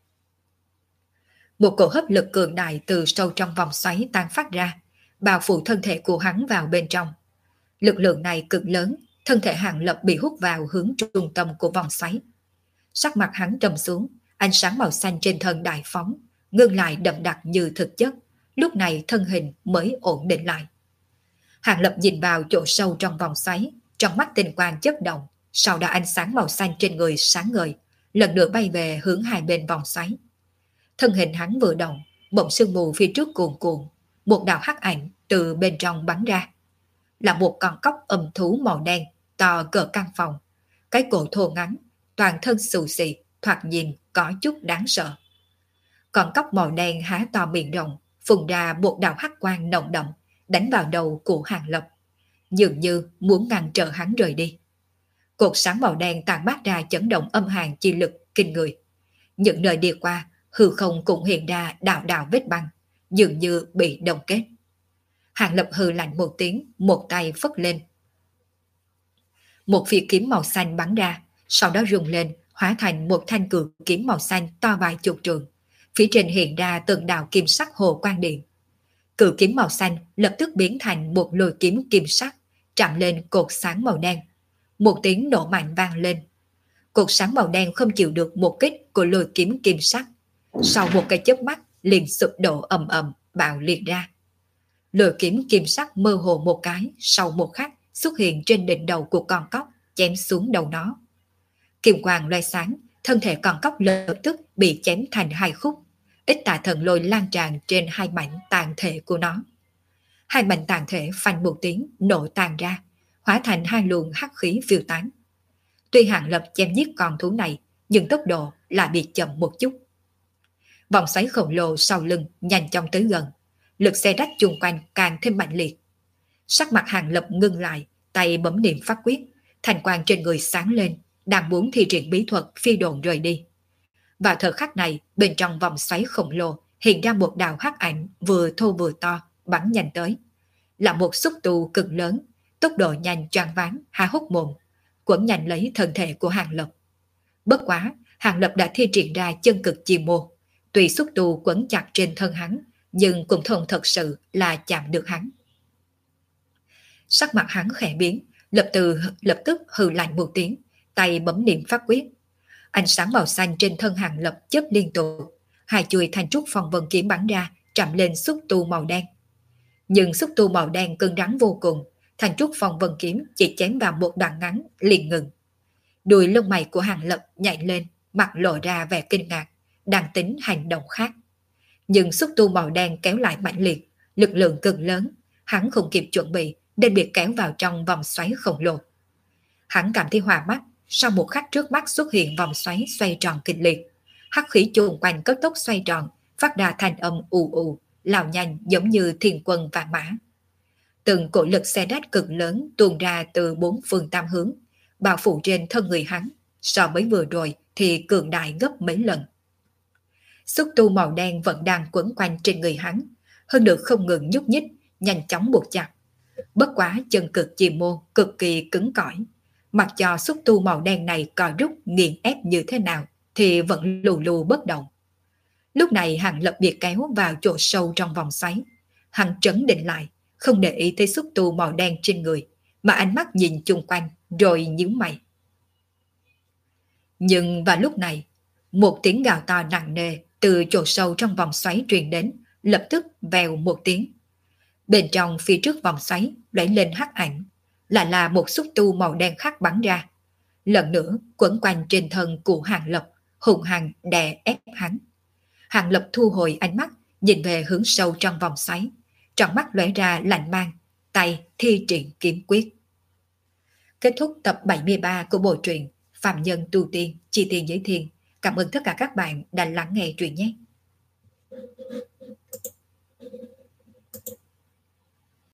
Một cổ hấp lực cường đại từ sâu trong vòng xoáy tan phát ra, bao phủ thân thể của hắn vào bên trong. Lực lượng này cực lớn, thân thể Hàng Lập bị hút vào hướng trung tâm của vòng xoáy. Sắc mặt hắn trầm xuống, ánh sáng màu xanh trên thân đại phóng, ngưng lại đậm đặc như thực chất, lúc này thân hình mới ổn định lại. Hàng Lập nhìn vào chỗ sâu trong vòng xoáy, trong mắt tinh quang chớp động, sau đó ánh sáng màu xanh trên người sáng ngời, lần nữa bay về hướng hai bên vòng xoáy. Thân hình hắn vừa động, bỗng sương mù phía trước cuồn cuộn, một đạo hắc ảnh từ bên trong bắn ra. Là một con cóc âm thú màu đen, to cỡ căn phòng. Cái cổ thô ngắn, toàn thân xù xì, thoạt nhìn có chút đáng sợ. Con cóc màu đen há to miệng rộng, phun ra một đạo hắc quang nồng đậm, đánh vào đầu của Hàng Lập, dường như muốn ngăn trở hắn rời đi. Cột sáng màu đen tàn mát ra chấn động âm hàn chi lực kinh người. Những nơi đi qua, hư không cũng hiện ra đạo đạo vết băng, dường như bị đông kết. Hàng Lập hừ lạnh một tiếng, một tay phất lên. Một phi kiếm màu xanh bắn ra, sau đó rung lên, hóa thành một thanh cự kiếm màu xanh to vài chục trường. Phía trên hiện ra từng đạo kim sắc hồ quang điện. Cự kiếm màu xanh lập tức biến thành một lôi kiếm kim sắc, chạm lên cột sáng màu đen. Một tiếng nổ mạnh vang lên. Cột sáng màu đen không chịu được một kích của lôi kiếm kim sắc. Sau một cái chớp mắt, liền sụp đổ ầm ầm, bạo liệt ra. Lôi kiếm kim sắc mơ hồ một cái, sau một khắc xuất hiện trên đỉnh đầu của con cóc, chém xuống đầu nó. Kim quang loe sáng, thân thể con cóc lập tức bị chém thành hai khúc. Ít tà thần lôi lan tràn trên hai mảnh tàn thể của nó. Hai mảnh tàn thể phanh một tiếng nổ tàn ra, hóa thành hai luồng hắc khí phiêu tán. Tuy Hàng Lập chém giết con thú này, nhưng tốc độ lại bị chậm một chút. Vòng xoáy khổng lồ sau lưng nhanh chóng tới gần, lực xe rách chung quanh càng thêm mạnh liệt. Sắc mặt Hàng Lập ngưng lại, tay bấm niệm pháp quyết, thành quang trên người sáng lên, đang muốn thi triển bí thuật phi độn rời đi. Vào thời khắc này, bên trong vòng xoáy khổng lồ hiện ra một đạo hắc ảnh vừa thô vừa to, bắn nhanh tới. Là một xúc tu cực lớn, tốc độ nhanh choáng váng, há hốc mồm, quẩn nhanh lấy thân thể của Hàng Lập. Bất quá, Hàng Lập đã thi triển ra chân cực chi mô. Tuy xúc tu quấn chặt trên thân hắn, nhưng cũng không thật sự là chạm được hắn. Sắc mặt hắn khẽ biến, lập, từ, lập tức hừ lạnh một tiếng, tay bấm niệm pháp quyết. Ánh sáng màu xanh trên thân Hàng Lập chớp liên tục, hai chuôi thanh trúc phong vân kiếm bắn ra, chạm lên xúc tu màu đen. Nhưng xúc tu màu đen cứng rắn vô cùng, thanh trúc phong vân kiếm chỉ chém vào một đoạn ngắn liền ngừng. Đuôi lông mày của Hàng Lập nhảy lên, mặt lộ ra vẻ kinh ngạc, đang tính hành động khác. Nhưng xúc tu màu đen kéo lại mạnh liệt, lực lượng cực lớn, hắn không kịp chuẩn bị nên bị kéo vào trong vòng xoáy khổng lồ. Hắn cảm thấy hòa mắt, sau một khắc trước mắt xuất hiện vòng xoáy xoay tròn kịch liệt. Hắc khí chung quanh cấp tốc xoay tròn, phát ra thành âm ù ù, lao nhanh giống như thiên quân vạn mã. Từng cổ lực xe đát cực lớn tuôn ra từ bốn phương tam hướng, bao phủ trên thân người hắn, so với vừa rồi thì cường đại gấp mấy lần. Xúc tu màu đen vẫn đang quấn quanh trên người hắn, hơn được không ngừng nhúc nhích, nhanh chóng buộc chặt. Bất quá chân cực chi mô cực kỳ cứng cỏi, mặc cho xúc tu màu đen này cò rút nghiền ép như thế nào thì vẫn lù lù bất động. Lúc này Hàng Lập bị kéo vào chỗ sâu trong vòng xoáy. Hắn trấn định lại, không để ý tới xúc tu màu đen trên người, mà ánh mắt nhìn chung quanh rồi nhíu mày. Nhưng vào lúc này, một tiếng gào to nặng nề từ chỗ sâu trong vòng xoáy truyền đến, lập tức vèo một tiếng. Bên trong phía trước vòng xoáy lóe lên hắc ảnh, lại là một xúc tu màu đen khác bắn ra. Lần nữa quấn quanh trên thân của Hàng Lập, hùng hăng đè ép hắn. Hàng Lập thu hồi ánh mắt, nhìn về hướng sâu trong vòng xoáy, trong mắt lóe ra lạnh mang, tay thi triển kiếm quyết. Kết thúc tập bảy mươi ba của bộ truyện Phàm Nhân Tu Tiên, Chi Tiên Giới Thiên. Cảm ơn tất cả các bạn đã lắng nghe truyện nhé.